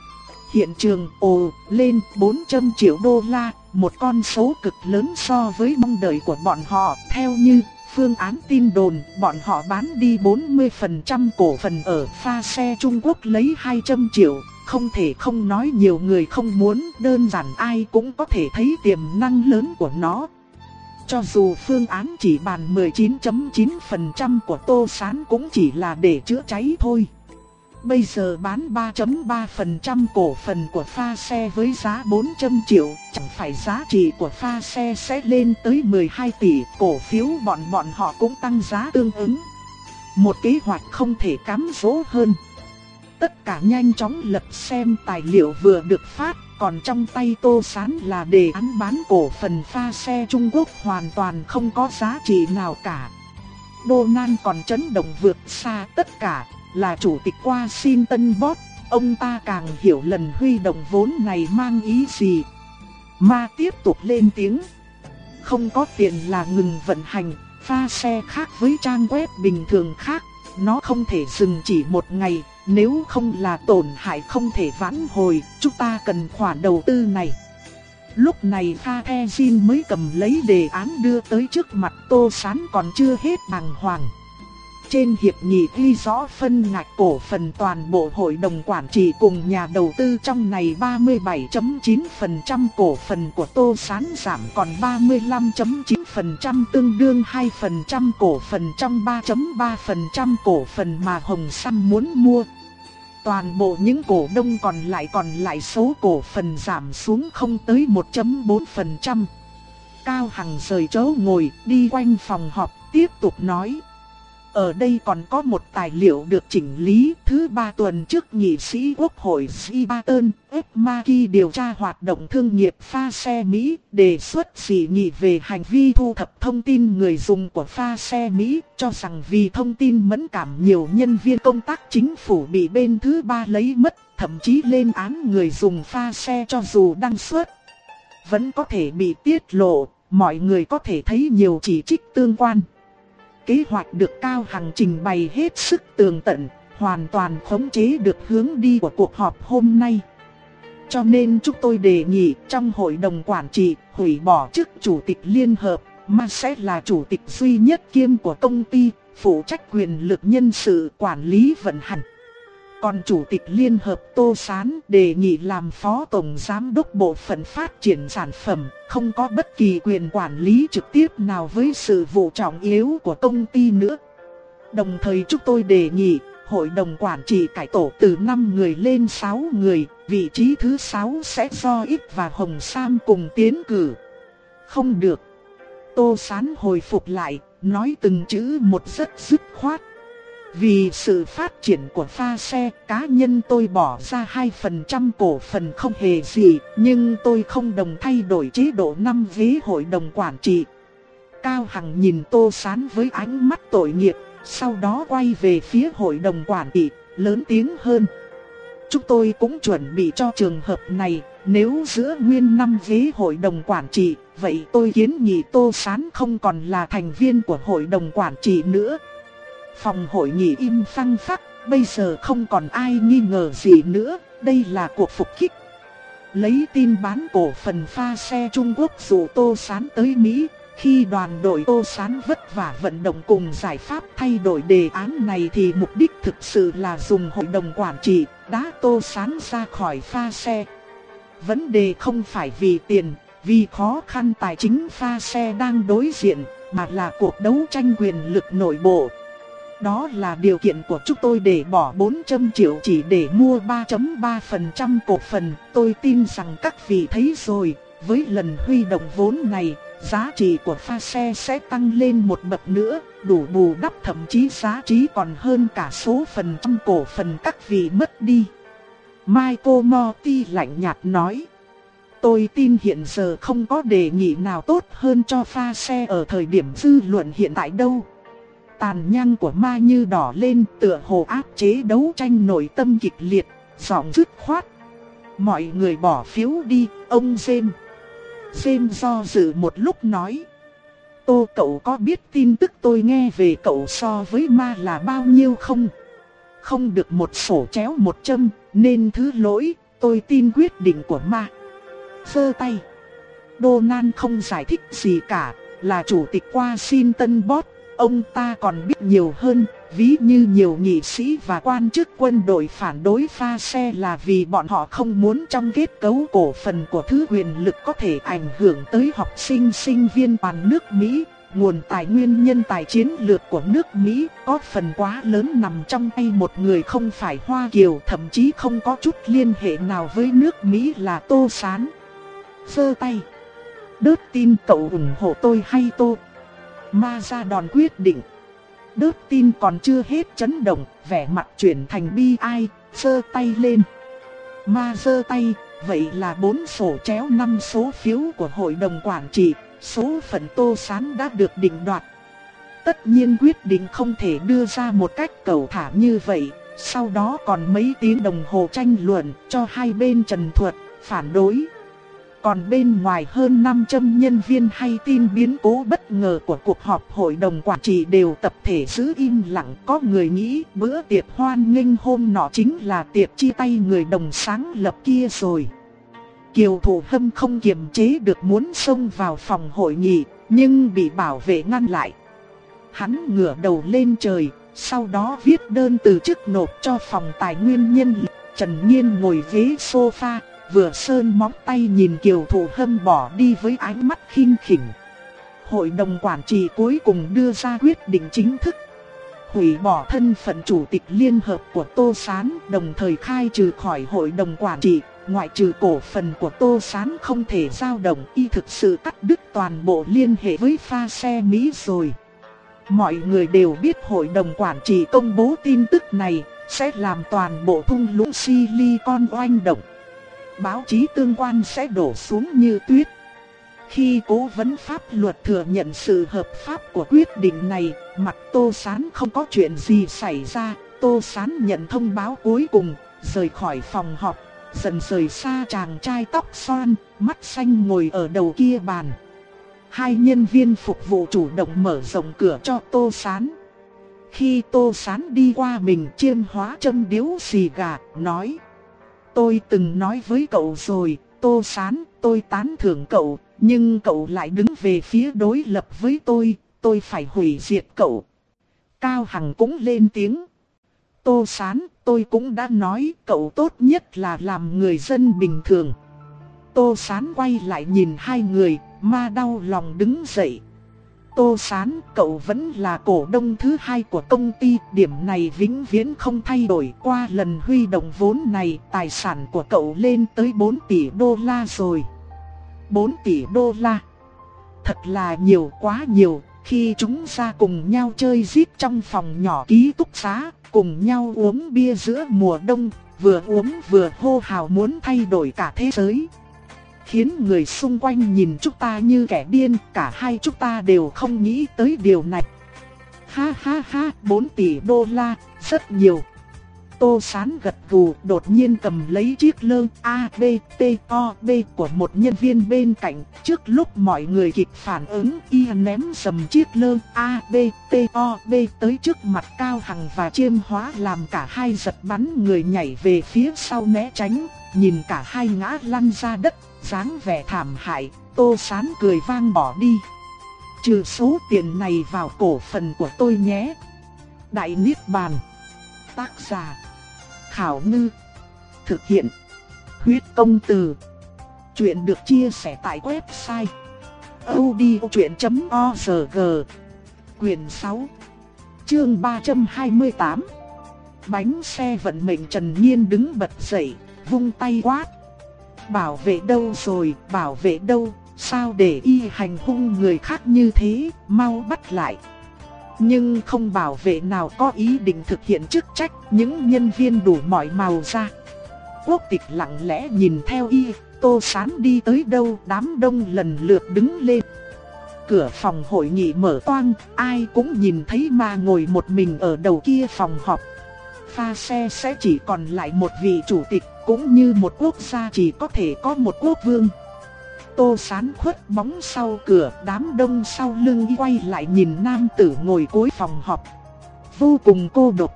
Hiện trường ồ lên bốn trăm triệu đô la, một con số cực lớn so với mong đợi của bọn họ. Theo như phương án tin đồn, bọn họ bán đi bốn mươi phần trăm cổ phần ở pha xe Trung Quốc lấy hai trăm triệu. Không thể không nói nhiều người không muốn, đơn giản ai cũng có thể thấy tiềm năng lớn của nó. Cho dù phương án chỉ bàn mười chín phẩy chín phần trăm của Tô Sán cũng chỉ là để chữa cháy thôi. Bây giờ bán ba phẩy ba phần trăm cổ phần của pha xe với giá bốn trăm triệu, chẳng phải giá trị của pha xe sẽ lên tới mười hai tỷ, cổ phiếu bọn bọn họ cũng tăng giá tương ứng. Một kế hoạch không thể cám dỗ hơn. Tất cả nhanh chóng lật xem tài liệu vừa được phát, còn trong tay Tô Sán là đề án bán cổ phần pha xe Trung Quốc hoàn toàn không có giá trị nào cả. Donald còn chấn động vượt xa tất cả, là chủ tịch Washington Board, ông ta càng hiểu lần huy động vốn này mang ý gì. Ma tiếp tục lên tiếng. Không có tiền là ngừng vận hành, pha xe khác với trang web bình thường khác, nó không thể dừng chỉ một ngày. Nếu không là tổn hại không thể vãn hồi, chúng ta cần khoản đầu tư này. Lúc này Kha The Jin mới cầm lấy đề án đưa tới trước mặt Tô Sán còn chưa hết bàng hoàng. Trên hiệp nghị ghi rõ phân ngạch cổ phần toàn bộ hội đồng quản trị cùng nhà đầu tư trong này ba mươi bảy phẩy chín phần trăm cổ phần của Tô Sán giảm còn ba mươi lăm phẩy chín phần trăm, tương đương hai phần trăm cổ phần trong ba phẩy ba phần trăm cổ phần mà Hồng Sam muốn mua. Toàn bộ những cổ đông còn lại còn lại số cổ phần giảm xuống không tới một phẩy bốn phần trăm. Cao Hằng rời chỗ ngồi, đi quanh phòng họp, tiếp tục nói. Ở đây còn có một tài liệu được chỉnh lý. Thứ ba tuần trước nghị sĩ quốc hội Seaton F. Maki điều tra hoạt động thương nghiệp pha xe Mỹ, đề xuất dị nghị về hành vi thu thập thông tin người dùng của pha xe Mỹ, cho rằng vì thông tin mẫn cảm nhiều nhân viên công tác chính phủ bị bên thứ ba lấy mất, thậm chí lên án người dùng pha xe cho dù đăng xuất vẫn có thể bị tiết lộ. Mọi người có thể thấy nhiều chỉ trích tương quan. Kế hoạch được Cao Hằng trình bày hết sức tường tận, hoàn toàn khống chế được hướng đi của cuộc họp hôm nay. Cho nên chúng tôi đề nghị trong hội đồng quản trị hủy bỏ chức chủ tịch liên hợp, mà sẽ là chủ tịch duy nhất kiêm của công ty, phụ trách quyền lực nhân sự quản lý vận hành. Còn chủ tịch liên hợp Tô Sán đề nghị làm phó tổng giám đốc bộ phận phát triển sản phẩm, không có bất kỳ quyền quản lý trực tiếp nào với sự vụ trọng yếu của công ty nữa. Đồng thời chúng tôi đề nghị hội đồng quản trị cải tổ từ năm người lên sáu người, vị trí thứ sáu sẽ do Ích và Hồng Sam cùng tiến cử. Không được. Tô Sán hồi phục lại, nói từng chữ một rất dứt khoát. Vì sự phát triển của pha xe, cá nhân tôi bỏ ra hai phần trăm cổ phần không hề gì, nhưng tôi không đồng thay đổi chế độ năm ghế hội đồng quản trị. Cao Hằng nhìn Tô Sán với ánh mắt tội nghiệp, sau đó quay về phía hội đồng quản trị, lớn tiếng hơn. Chúng tôi cũng chuẩn bị cho trường hợp này, nếu giữa nguyên năm ghế hội đồng quản trị, vậy tôi kiến nghị Tô Sán không còn là thành viên của hội đồng quản trị nữa. Phòng hội nghị im phăng phắc, bây giờ không còn ai nghi ngờ gì nữa, đây là cuộc phục kích. Lấy tin bán cổ phần pha xe Trung Quốc dụ Tô Sán tới Mỹ, khi đoàn đội Tô Sán vất vả vận động cùng giải pháp thay đổi đề án này thì mục đích thực sự là dùng hội đồng quản trị, đá Tô Sán ra khỏi pha xe. Vấn đề không phải vì tiền, vì khó khăn tài chính pha xe đang đối diện, mà là cuộc đấu tranh quyền lực nội bộ. Đó là điều kiện của chúng tôi để bỏ bốn trăm triệu chỉ để mua ba phẩy ba phần trăm cổ phần. Tôi tin rằng các vị thấy rồi, với lần huy động vốn này, giá trị của pha xe sẽ tăng lên một bậc nữa, đủ bù đắp, thậm chí giá trị còn hơn cả số phần trăm cổ phần các vị mất đi. Michael Morty lạnh nhạt nói. Tôi tin hiện giờ không có đề nghị nào tốt hơn cho pha xe ở thời điểm dư luận hiện tại đâu. Tàn nhang của ma như đỏ lên, tựa hồ áp chế đấu tranh nội tâm kịch liệt, giọng dứt khoát. Mọi người bỏ phiếu đi, ông James. James do dự một lúc nói. Tô, cậu có biết tin tức tôi nghe về cậu so với ma là bao nhiêu không? Không được một sổ chéo một châm, nên thứ lỗi, tôi tin quyết định của ma. Giơ tay. Donald không giải thích gì cả, là chủ tịch Washington Post. Ông ta còn biết nhiều hơn, ví như nhiều nghị sĩ và quan chức quân đội phản đối pha xe là vì bọn họ không muốn trong kết cấu cổ phần của thứ quyền lực có thể ảnh hưởng tới học sinh sinh viên toàn nước Mỹ. Nguồn tài nguyên nhân tài chiến lược của nước Mỹ có phần quá lớn nằm trong tay một người không phải Hoa Kiều, thậm chí không có chút liên hệ nào với nước Mỹ là Tô Sán. Giơ tay. Đớt tin cậu ủng hộ tôi hay Tô? Ma ra đòn quyết định. Đớt tin còn chưa hết chấn động, vẻ mặt chuyển thành bi ai, giơ tay lên. Ma giơ tay, vậy là bốn sổ chéo năm số phiếu của hội đồng quản trị, số phận Tô Sán đã được định đoạt. Tất nhiên quyết định không thể đưa ra một cách cẩu thả như vậy, sau đó còn mấy tiếng đồng hồ tranh luận cho hai bên trần thuật, phản đối. Còn bên ngoài hơn năm trăm nhân viên hay tin biến cố bất ngờ của cuộc họp hội đồng quản trị đều tập thể giữ im lặng. Có người nghĩ bữa tiệc hoan nghênh hôm nọ chính là tiệc chia tay người đồng sáng lập kia rồi. Kiều Thủ Hâm không kiềm chế được muốn xông vào phòng hội nghị, nhưng bị bảo vệ ngăn lại. Hắn ngửa đầu lên trời, sau đó viết đơn từ chức nộp cho phòng tài nguyên nhân lực. Trần Nhiên ngồi ghế sofa, vừa sơn móng tay nhìn Kiều Thủ Hâm bỏ đi với ánh mắt khinh khỉnh. Hội đồng quản trị cuối cùng đưa ra quyết định chính thức. Hủy bỏ thân phận chủ tịch liên hợp của Tô Sán, đồng thời khai trừ khỏi hội đồng quản trị, ngoại trừ cổ phần của Tô Sán không thể dao động, y thực sự cắt đứt toàn bộ liên hệ với pha xe Mỹ rồi. Mọi người đều biết hội đồng quản trị công bố tin tức này, sẽ làm toàn bộ thung lũng Silicon oanh động. Báo chí tương quan sẽ đổ xuống như tuyết. Khi cố vấn pháp luật thừa nhận sự hợp pháp của quyết định này, mặt Tô Sán không có chuyện gì xảy ra. Tô Sán nhận thông báo cuối cùng, rời khỏi phòng họp, dần rời xa chàng trai tóc xoăn, mắt xanh ngồi ở đầu kia bàn. Hai nhân viên phục vụ chủ động mở rộng cửa cho Tô Sán. Khi Tô Sán đi qua mình chiêm hóa châm điếu xì gà, nói: tôi từng nói với cậu rồi, Tô Sán, tôi tán thưởng cậu, nhưng cậu lại đứng về phía đối lập với tôi, tôi phải hủy diệt cậu. Cao Hằng cũng lên tiếng. Tô Sán, tôi cũng đã nói cậu tốt nhất là làm người dân bình thường. Tô Sán quay lại nhìn hai người, ma đau lòng đứng dậy. Tô Sán, cậu vẫn là cổ đông thứ hai của công ty, điểm này vĩnh viễn không thay đổi. Qua lần huy động vốn này, tài sản của cậu lên tới bốn tỷ đô la rồi. bốn tỷ đô la. Thật là nhiều, quá nhiều. Khi chúng ta cùng nhau chơi giết trong phòng nhỏ ký túc xá, cùng nhau uống bia giữa mùa đông, vừa uống vừa hô hào muốn thay đổi cả thế giới. Khiến người xung quanh nhìn chúng ta như kẻ điên, cả hai chúng ta đều không nghĩ tới điều này. Ha ha ha, bốn tỷ đô la, rất nhiều. Tô Sán gật gù, đột nhiên cầm lấy chiếc lơ A B T O B của một nhân viên bên cạnh. Trước lúc mọi người kịp phản ứng, y ném dầm chiếc lơ A B T O B tới trước mặt Cao Hằng và Chiêm Hóa, làm cả hai giật bắn người nhảy về phía sau né tránh. Nhìn cả hai ngã lăn ra đất, dáng vẻ thảm hại, Tô Sán cười vang bỏ đi. Trừ số tiền này vào cổ phần của tôi nhé. Đại Niết Bàn. Tác giả Khảo Ngư. Thực hiện Huyết Công Từ. Chuyện được chia sẻ tại website audiochuyện chấm org. Quyền sáu, chương ba trăm hai mươi tám. Bánh xe vận mệnh. Trần Nhiên đứng bật dậy, vung tay quát. Bảo vệ đâu rồi, bảo vệ đâu, sao để y hành hung người khác như thế, mau bắt lại. Nhưng không bảo vệ nào có ý định thực hiện chức trách, những nhân viên đủ mọi màu ra. Quốc Tịch lặng lẽ nhìn theo y, Tô Sán đi tới đâu đám đông lần lượt đứng lên. Cửa phòng hội nghị mở toang, ai cũng nhìn thấy ma ngồi một mình ở đầu kia phòng họp. Pha xe sẽ chỉ còn lại một vị chủ tịch, cũng như một quốc gia chỉ có thể có một quốc vương. Tô Sán khuất bóng sau cửa, đám đông sau lưng y quay lại nhìn nam tử ngồi cuối phòng họp. Vô cùng cô độc.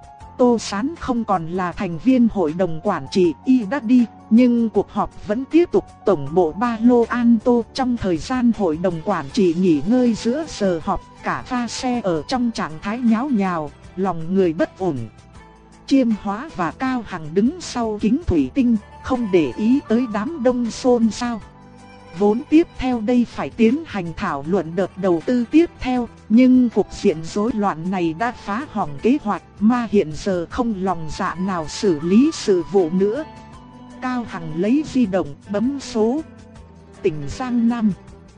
Tô Sán không còn là thành viên hội đồng quản trị, y đã đi, nhưng cuộc họp vẫn tiếp tục. Tổng bộ Ba Lô An Tô, trong thời gian hội đồng quản trị nghỉ ngơi giữa giờ họp, cả pha xe ở trong trạng thái nháo nhào, lòng người bất ổn. Chiêm Hóa và Cao Hằng đứng sau kính thủy tinh, không để ý tới đám đông xôn xao. Vốn tiếp theo đây phải tiến hành thảo luận đợt đầu tư tiếp theo, nhưng cuộc diện rối loạn này đã phá hỏng kế hoạch, mà hiện giờ không lòng dạ nào xử lý sự vụ nữa. Cao Hằng lấy di động, bấm số. Tỉnh Giang Nam.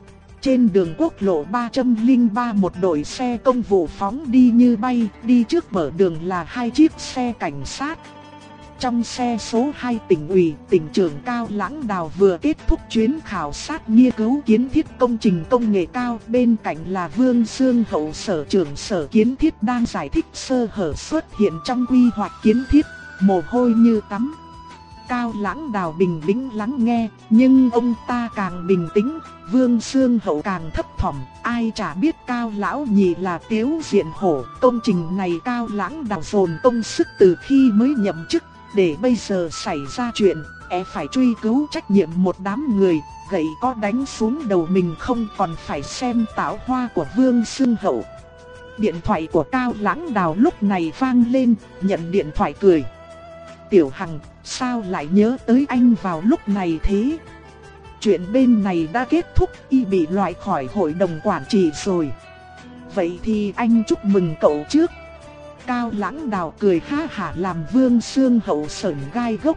Trên đường quốc lộ ba trăm lẻ ba, một đội xe công vụ phóng đi như bay, đi trước mở đường là hai chiếc xe cảnh sát. Trong xe số hai, tỉnh ủy, tỉnh trưởng Cao Lãng Đào vừa kết thúc chuyến khảo sát nghiên cứu kiến thiết công trình công nghệ cao. Bên cạnh là Vương Xương Hậu, sở trưởng sở kiến thiết, đang giải thích sơ hở xuất hiện trong quy hoạch kiến thiết, mồ hôi như tắm. Cao Lãng Đào bình tĩnh lắng nghe, nhưng ông ta càng bình tĩnh, Vương Xương Hậu càng thấp thỏm. Ai chả biết Cao Lão Nhị là Tiếu Diện Hổ, công trình này Cao Lãng Đào dồn công sức từ khi mới nhậm chức. Để bây giờ xảy ra chuyện, e phải truy cứu trách nhiệm một đám người, gậy có đánh xuống đầu mình không, còn phải xem tạo hoa của Vương Xương Hậu. Điện thoại của Cao Lãng Đào lúc này vang lên, nhận điện thoại cười. Tiểu Hằng, sao lại nhớ tới anh vào lúc này thế? Chuyện bên này đã kết thúc, y bị loại khỏi hội đồng quản trị rồi. Vậy thì anh chúc mừng cậu trước. Cao Lãng Đào cười ha hả làm Vương Xương Hậu sởn gai gốc.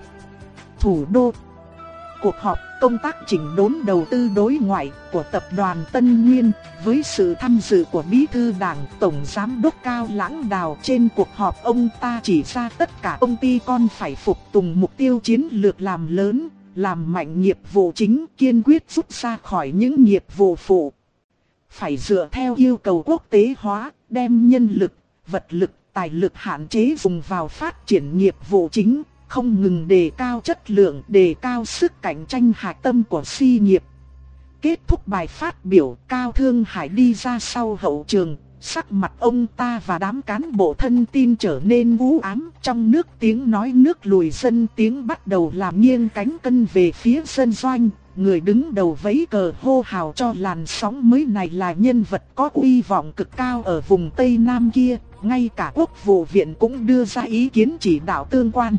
Thủ đô. Cuộc họp công tác chỉnh đốn đầu tư đối ngoại của tập đoàn Tân Nguyên, với sự tham dự của Bí thư Đảng, Tổng Giám đốc Cao Lãng Đào. Trên cuộc họp ông ta chỉ ra tất cả công ty con phải phục tùng mục tiêu chiến lược làm lớn, làm mạnh nghiệp vụ chính, kiên quyết rút ra khỏi những nghiệp vụ phụ. Phải dựa theo yêu cầu quốc tế hóa, đem nhân lực, vật lực, tài lực hạn chế dùng vào phát triển nghiệp vụ chính, không ngừng đề cao chất lượng, đề cao sức cạnh tranh hạch tâm của xí nghiệp. Kết thúc bài phát biểu, Cao Thương Hải đi ra sau hậu trường, Sắc mặt ông ta và đám cán bộ thân tin trở nên u ám, trong nước tiếng nói nước lùi dân tiếng bắt đầu làm nghiêng cánh cân về phía dân doanh. Người đứng đầu vẫy cờ hô hào cho làn sóng mới này là nhân vật có uy vọng cực cao ở vùng Tây Nam kia, ngay cả Quốc vụ viện cũng đưa ra ý kiến chỉ đạo tương quan.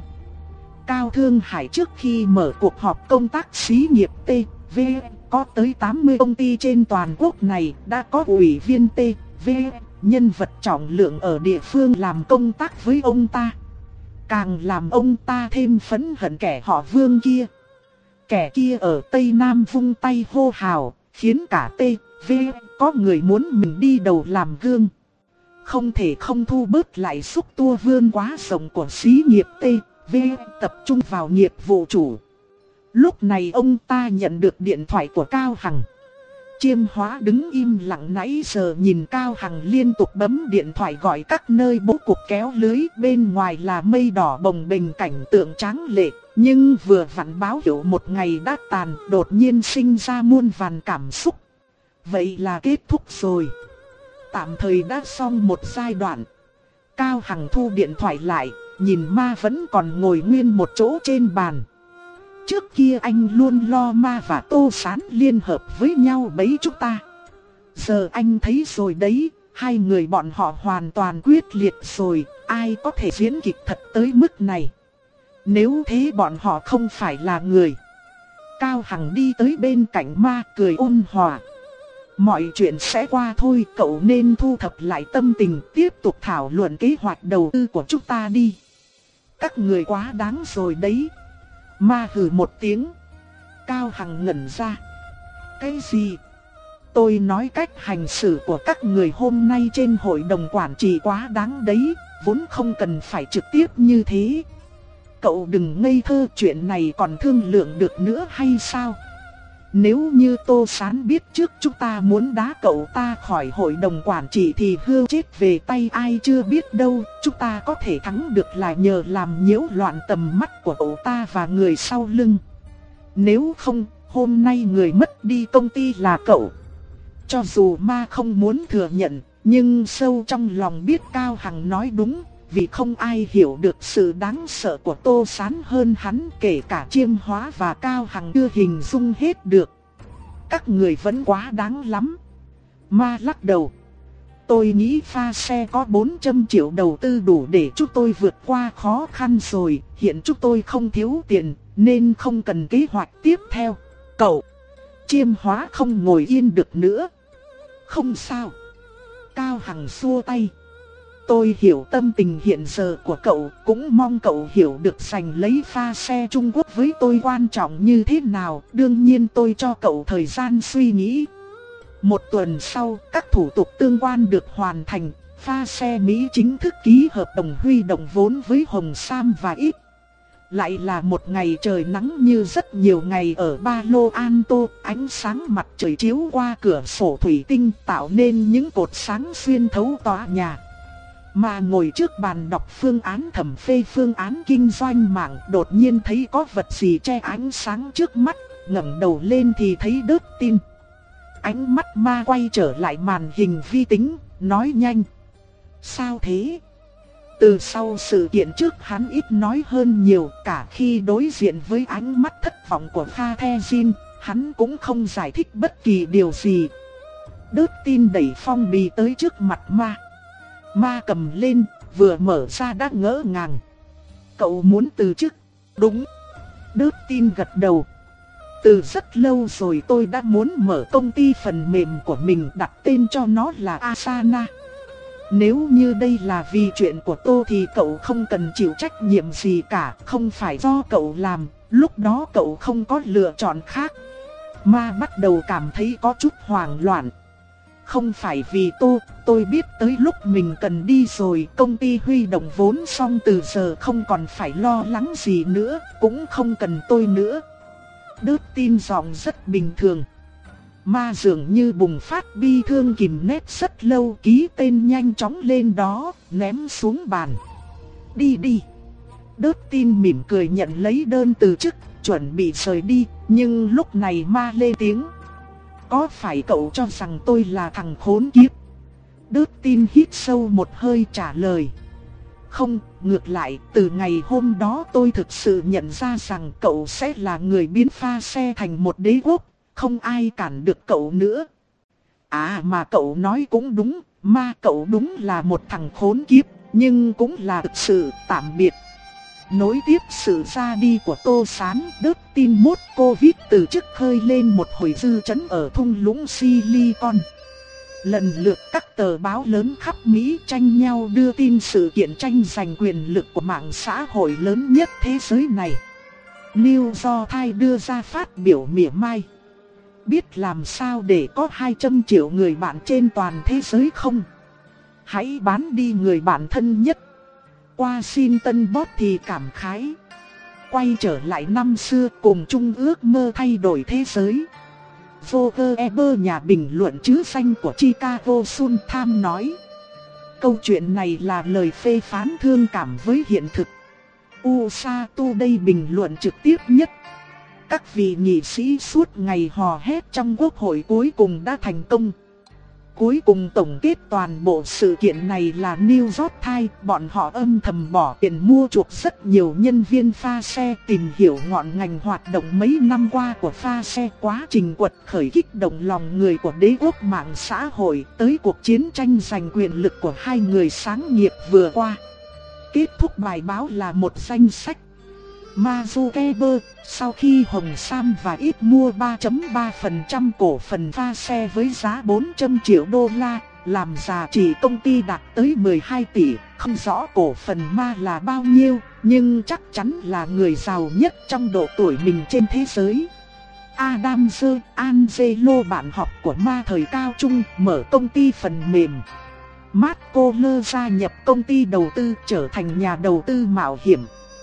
Cao Thương Hải trước khi mở cuộc họp công tác xí nghiệp T V có tới tám mươi công ty trên toàn quốc này, đã có ủy viên T V, nhân vật trọng lượng ở địa phương làm công tác với ông ta. Càng làm ông ta thêm phẫn hận kẻ họ Vương kia. Kẻ kia ở Tây Nam vung tay hô hào, khiến cả T V có người muốn mình đi đầu làm gương. Không thể không thu bớt lại xúc tua vươn quá rộng của xí nghiệp T V, tập trung vào nghiệp vụ chủ. Lúc này ông ta nhận được điện thoại của Cao Hằng. Chiêm Hóa đứng im lặng nãy giờ nhìn Cao Hằng liên tục bấm điện thoại gọi các nơi bố cục kéo lưới, bên ngoài là mây đỏ bồng bềnh cảnh tượng tráng lệ. Nhưng vừa vặn báo hiệu một ngày đã tàn, đột nhiên sinh ra muôn vàn cảm xúc. Vậy là kết thúc rồi. Tạm thời đã xong một giai đoạn. Cao Hằng thu điện thoại lại, nhìn Ma vẫn còn ngồi nguyên một chỗ trên bàn. Trước kia anh luôn lo Ma và Tô Sán liên hợp với nhau bấy chúng ta. Giờ anh thấy rồi đấy, hai người bọn họ hoàn toàn quyết liệt rồi, ai có thể diễn kịch thật tới mức này. Nếu thế bọn họ không phải là người. Cao Hằng đi tới bên cạnh Ma cười ôn hòa. Mọi chuyện sẽ qua thôi, cậu nên thu thập lại tâm tình, tiếp tục thảo luận kế hoạch đầu tư của chúng ta đi. Các người quá đáng rồi đấy. Ma hừ một tiếng. Cao Hằng ngẩn ra. Cái gì? Tôi nói cách hành xử của các người hôm nay trên hội đồng quản trị quá đáng đấy, vốn không cần phải trực tiếp như thế. Cậu đừng ngây thơ, chuyện này còn thương lượng được nữa hay sao? Nếu như Tô Sán biết trước chúng ta muốn đá cậu ta khỏi hội đồng quản trị thì hươu chết về tay ai chưa biết đâu. Chúng ta có thể thắng được là nhờ làm nhiễu loạn tầm mắt của cậu ta và người sau lưng. Nếu không, hôm nay người mất đi công ty là cậu. Cho dù Ma không muốn thừa nhận, nhưng sâu trong lòng biết Cao Hằng nói đúng. Vì không ai hiểu được sự đáng sợ của Tô Sán hơn hắn, kể cả Chiêm Hóa và Cao Hằng chưa hình dung hết được. Các người vẫn quá đáng lắm. Ma lắc đầu. Tôi nghĩ pha xe có bốn trăm triệu đầu tư đủ để chúng tôi vượt qua khó khăn rồi. Hiện chúng tôi không thiếu tiền nên không cần kế hoạch tiếp theo. Cậu, Chiêm Hóa không ngồi yên được nữa. Không sao. Cao Hằng xua tay. Tôi hiểu tâm tình hiện giờ của cậu, cũng mong cậu hiểu được giành lấy pha xe Trung Quốc với tôi quan trọng như thế nào. Đương nhiên tôi cho cậu thời gian suy nghĩ. Một tuần sau, các thủ tục tương quan được hoàn thành. Pha xe Mỹ chính thức ký hợp đồng huy động vốn với Hồng Sam và Ít. Lại là một ngày trời nắng như rất nhiều ngày ở Palo Alto. Ánh sáng mặt trời chiếu qua cửa sổ thủy tinh tạo nên những cột sáng xuyên thấu tòa nhà. Mà ngồi trước bàn đọc phương án thẩm phê phương án kinh doanh mạng, đột nhiên thấy có vật gì che ánh sáng trước mắt, ngẩng đầu lên thì thấy đớt tin. Ánh mắt Ma quay trở lại màn hình vi tính, nói nhanh. Sao thế? Từ sau sự kiện trước hắn ít nói hơn nhiều, cả khi đối diện với ánh mắt thất vọng của Kha The Jin, hắn cũng không giải thích bất kỳ điều gì. Đớt tin đẩy phong bì tới trước mặt Ma. Ma cầm lên, vừa mở ra đã ngỡ ngàng. Cậu muốn từ chức? Đúng. Đớt tin gật đầu. Từ rất lâu rồi tôi đã muốn mở công ty phần mềm của mình, đặt tên cho nó là Asana. Nếu như đây là vì chuyện của tôi thì cậu không cần chịu trách nhiệm gì cả, không phải do cậu làm, lúc đó cậu không có lựa chọn khác. Ma bắt đầu cảm thấy có chút hoảng loạn. Không phải vì tôi, tôi biết tới lúc mình cần đi rồi, công ty huy động vốn xong từ giờ không còn phải lo lắng gì nữa, cũng không cần tôi nữa. Đớt tin giọng rất bình thường. Ma dường như bùng phát bi thương kìm nét rất lâu, ký tên nhanh chóng lên đó, ném xuống bàn. Đi đi. Đớt tin mỉm cười nhận lấy đơn từ chức, chuẩn bị rời đi, nhưng lúc này Ma lên tiếng. Có phải cậu cho rằng tôi là thằng khốn kiếp? Đớt tin hít sâu một hơi trả lời. Không, ngược lại, từ ngày hôm đó tôi thực sự nhận ra rằng cậu sẽ là người biến pha xe thành một đế quốc, không ai cản được cậu nữa. À mà cậu nói cũng đúng, ma cậu đúng là một thằng khốn kiếp, nhưng cũng là thực sự tạm biệt. Nối tiếp sự ra đi của Tô Sán, đớt tin mốt Covid từ chức khơi lên một hồi dư chấn ở thung lũng Silicon. Lần lượt các tờ báo lớn khắp Mỹ tranh nhau đưa tin sự kiện tranh giành quyền lực của mạng xã hội lớn nhất thế giới này. New York Times đưa ra phát biểu mỉa mai. Biết làm sao để có hai trăm triệu người bạn trên toàn thế giới không? Hãy bán đi người bạn thân nhất. Washington Post thì cảm khái. Quay trở lại năm xưa cùng chung ước mơ thay đổi thế giới. Roger Ebert, nhà bình luận chứ danh của Chicago Sun-Times nói. Câu chuyện này là lời phê phán thương cảm với hiện thực. u ét a Today bình luận trực tiếp nhất. Các vị nghị sĩ suốt ngày hò hét trong quốc hội cuối cùng đã thành công. Cuối cùng tổng kết toàn bộ sự kiện này là New York Times, bọn họ âm thầm bỏ tiền mua chuộc rất nhiều nhân viên pha xe, tìm hiểu ngọn ngành hoạt động mấy năm qua của pha xe, quá trình quật khởi kích động lòng người của đế quốc mạng xã hội, tới cuộc chiến tranh giành quyền lực của hai người sáng nghiệp vừa qua. Kết thúc bài báo là một danh sách. Mark Zuckerberg, sau khi Hồng Sam và ít mua ba phẩy ba phần trăm cổ phần pha xe với giá bốn trăm triệu đô la, làm giá trị công ty đạt tới mười hai tỷ, không rõ cổ phần Ma là bao nhiêu, nhưng chắc chắn là người giàu nhất trong độ tuổi mình trên thế giới. Adam G. Angelo, bạn học của Ma thời cao trung, mở công ty phần mềm. Marco Lơ gia nhập công ty đầu tư, trở thành nhà đầu tư mạo hiểm.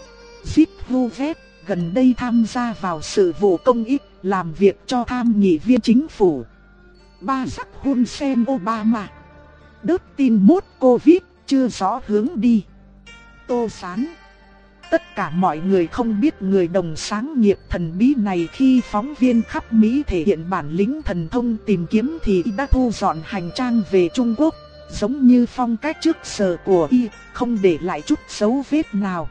Zip Huvet gần đây tham gia vào sự vụ công ích, làm việc cho tham nghị viên chính phủ. Barack Hussein Obama. Đớt tin mốt Covid, chưa rõ hướng đi. Tô Sán. Tất cả mọi người không biết người đồng sáng nghiệp thần bí này, khi phóng viên khắp Mỹ thể hiện bản lĩnh thần thông tìm kiếm thì đã thu dọn hành trang về Trung Quốc, giống như phong cách trước giờ của y, không để lại chút dấu vết nào.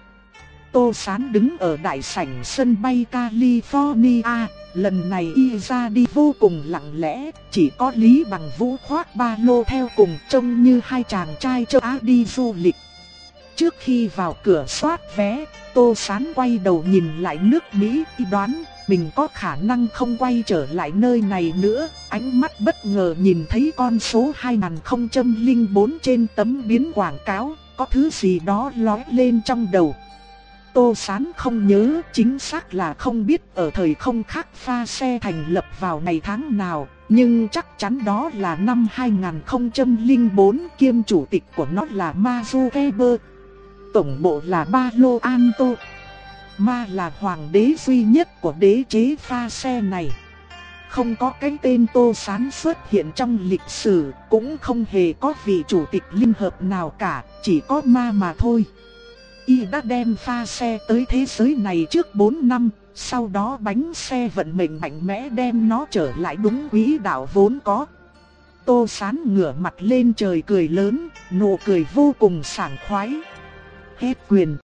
Tô Sán đứng ở đại sảnh sân bay California, lần này y ra đi vô cùng lặng lẽ, chỉ có Lý Bằng Vũ khoác ba lô theo cùng, trông như hai chàng trai châu Á đi du lịch. Trước khi vào cửa soát vé, Tô Sán quay đầu nhìn lại nước Mỹ, y đoán mình có khả năng không quay trở lại nơi này nữa, ánh mắt bất ngờ nhìn thấy con số hai không không bốn trên tấm biển quảng cáo, có thứ gì đó lóe lên trong đầu. Tô Sán không nhớ chính xác là không biết ở thời không khác pha xe thành lập vào ngày tháng nào, nhưng chắc chắn đó là năm hai không không bốn, kiêm chủ tịch của nó là Mark Zuckerberg. Tổng bộ là Palo Alto. Ma là hoàng đế duy nhất của đế chế pha xe này. Không có cái tên Tô Sán xuất hiện trong lịch sử, cũng không hề có vị chủ tịch liên hợp nào cả, chỉ có Ma mà thôi. Y đã đem pha xe tới thế giới này trước bốn năm, sau đó bánh xe vận mệnh mạnh mẽ đem nó trở lại đúng quỹ đạo vốn có. Tô Sán ngửa mặt lên trời cười lớn, nụ cười vô cùng sảng khoái. Hết quyền.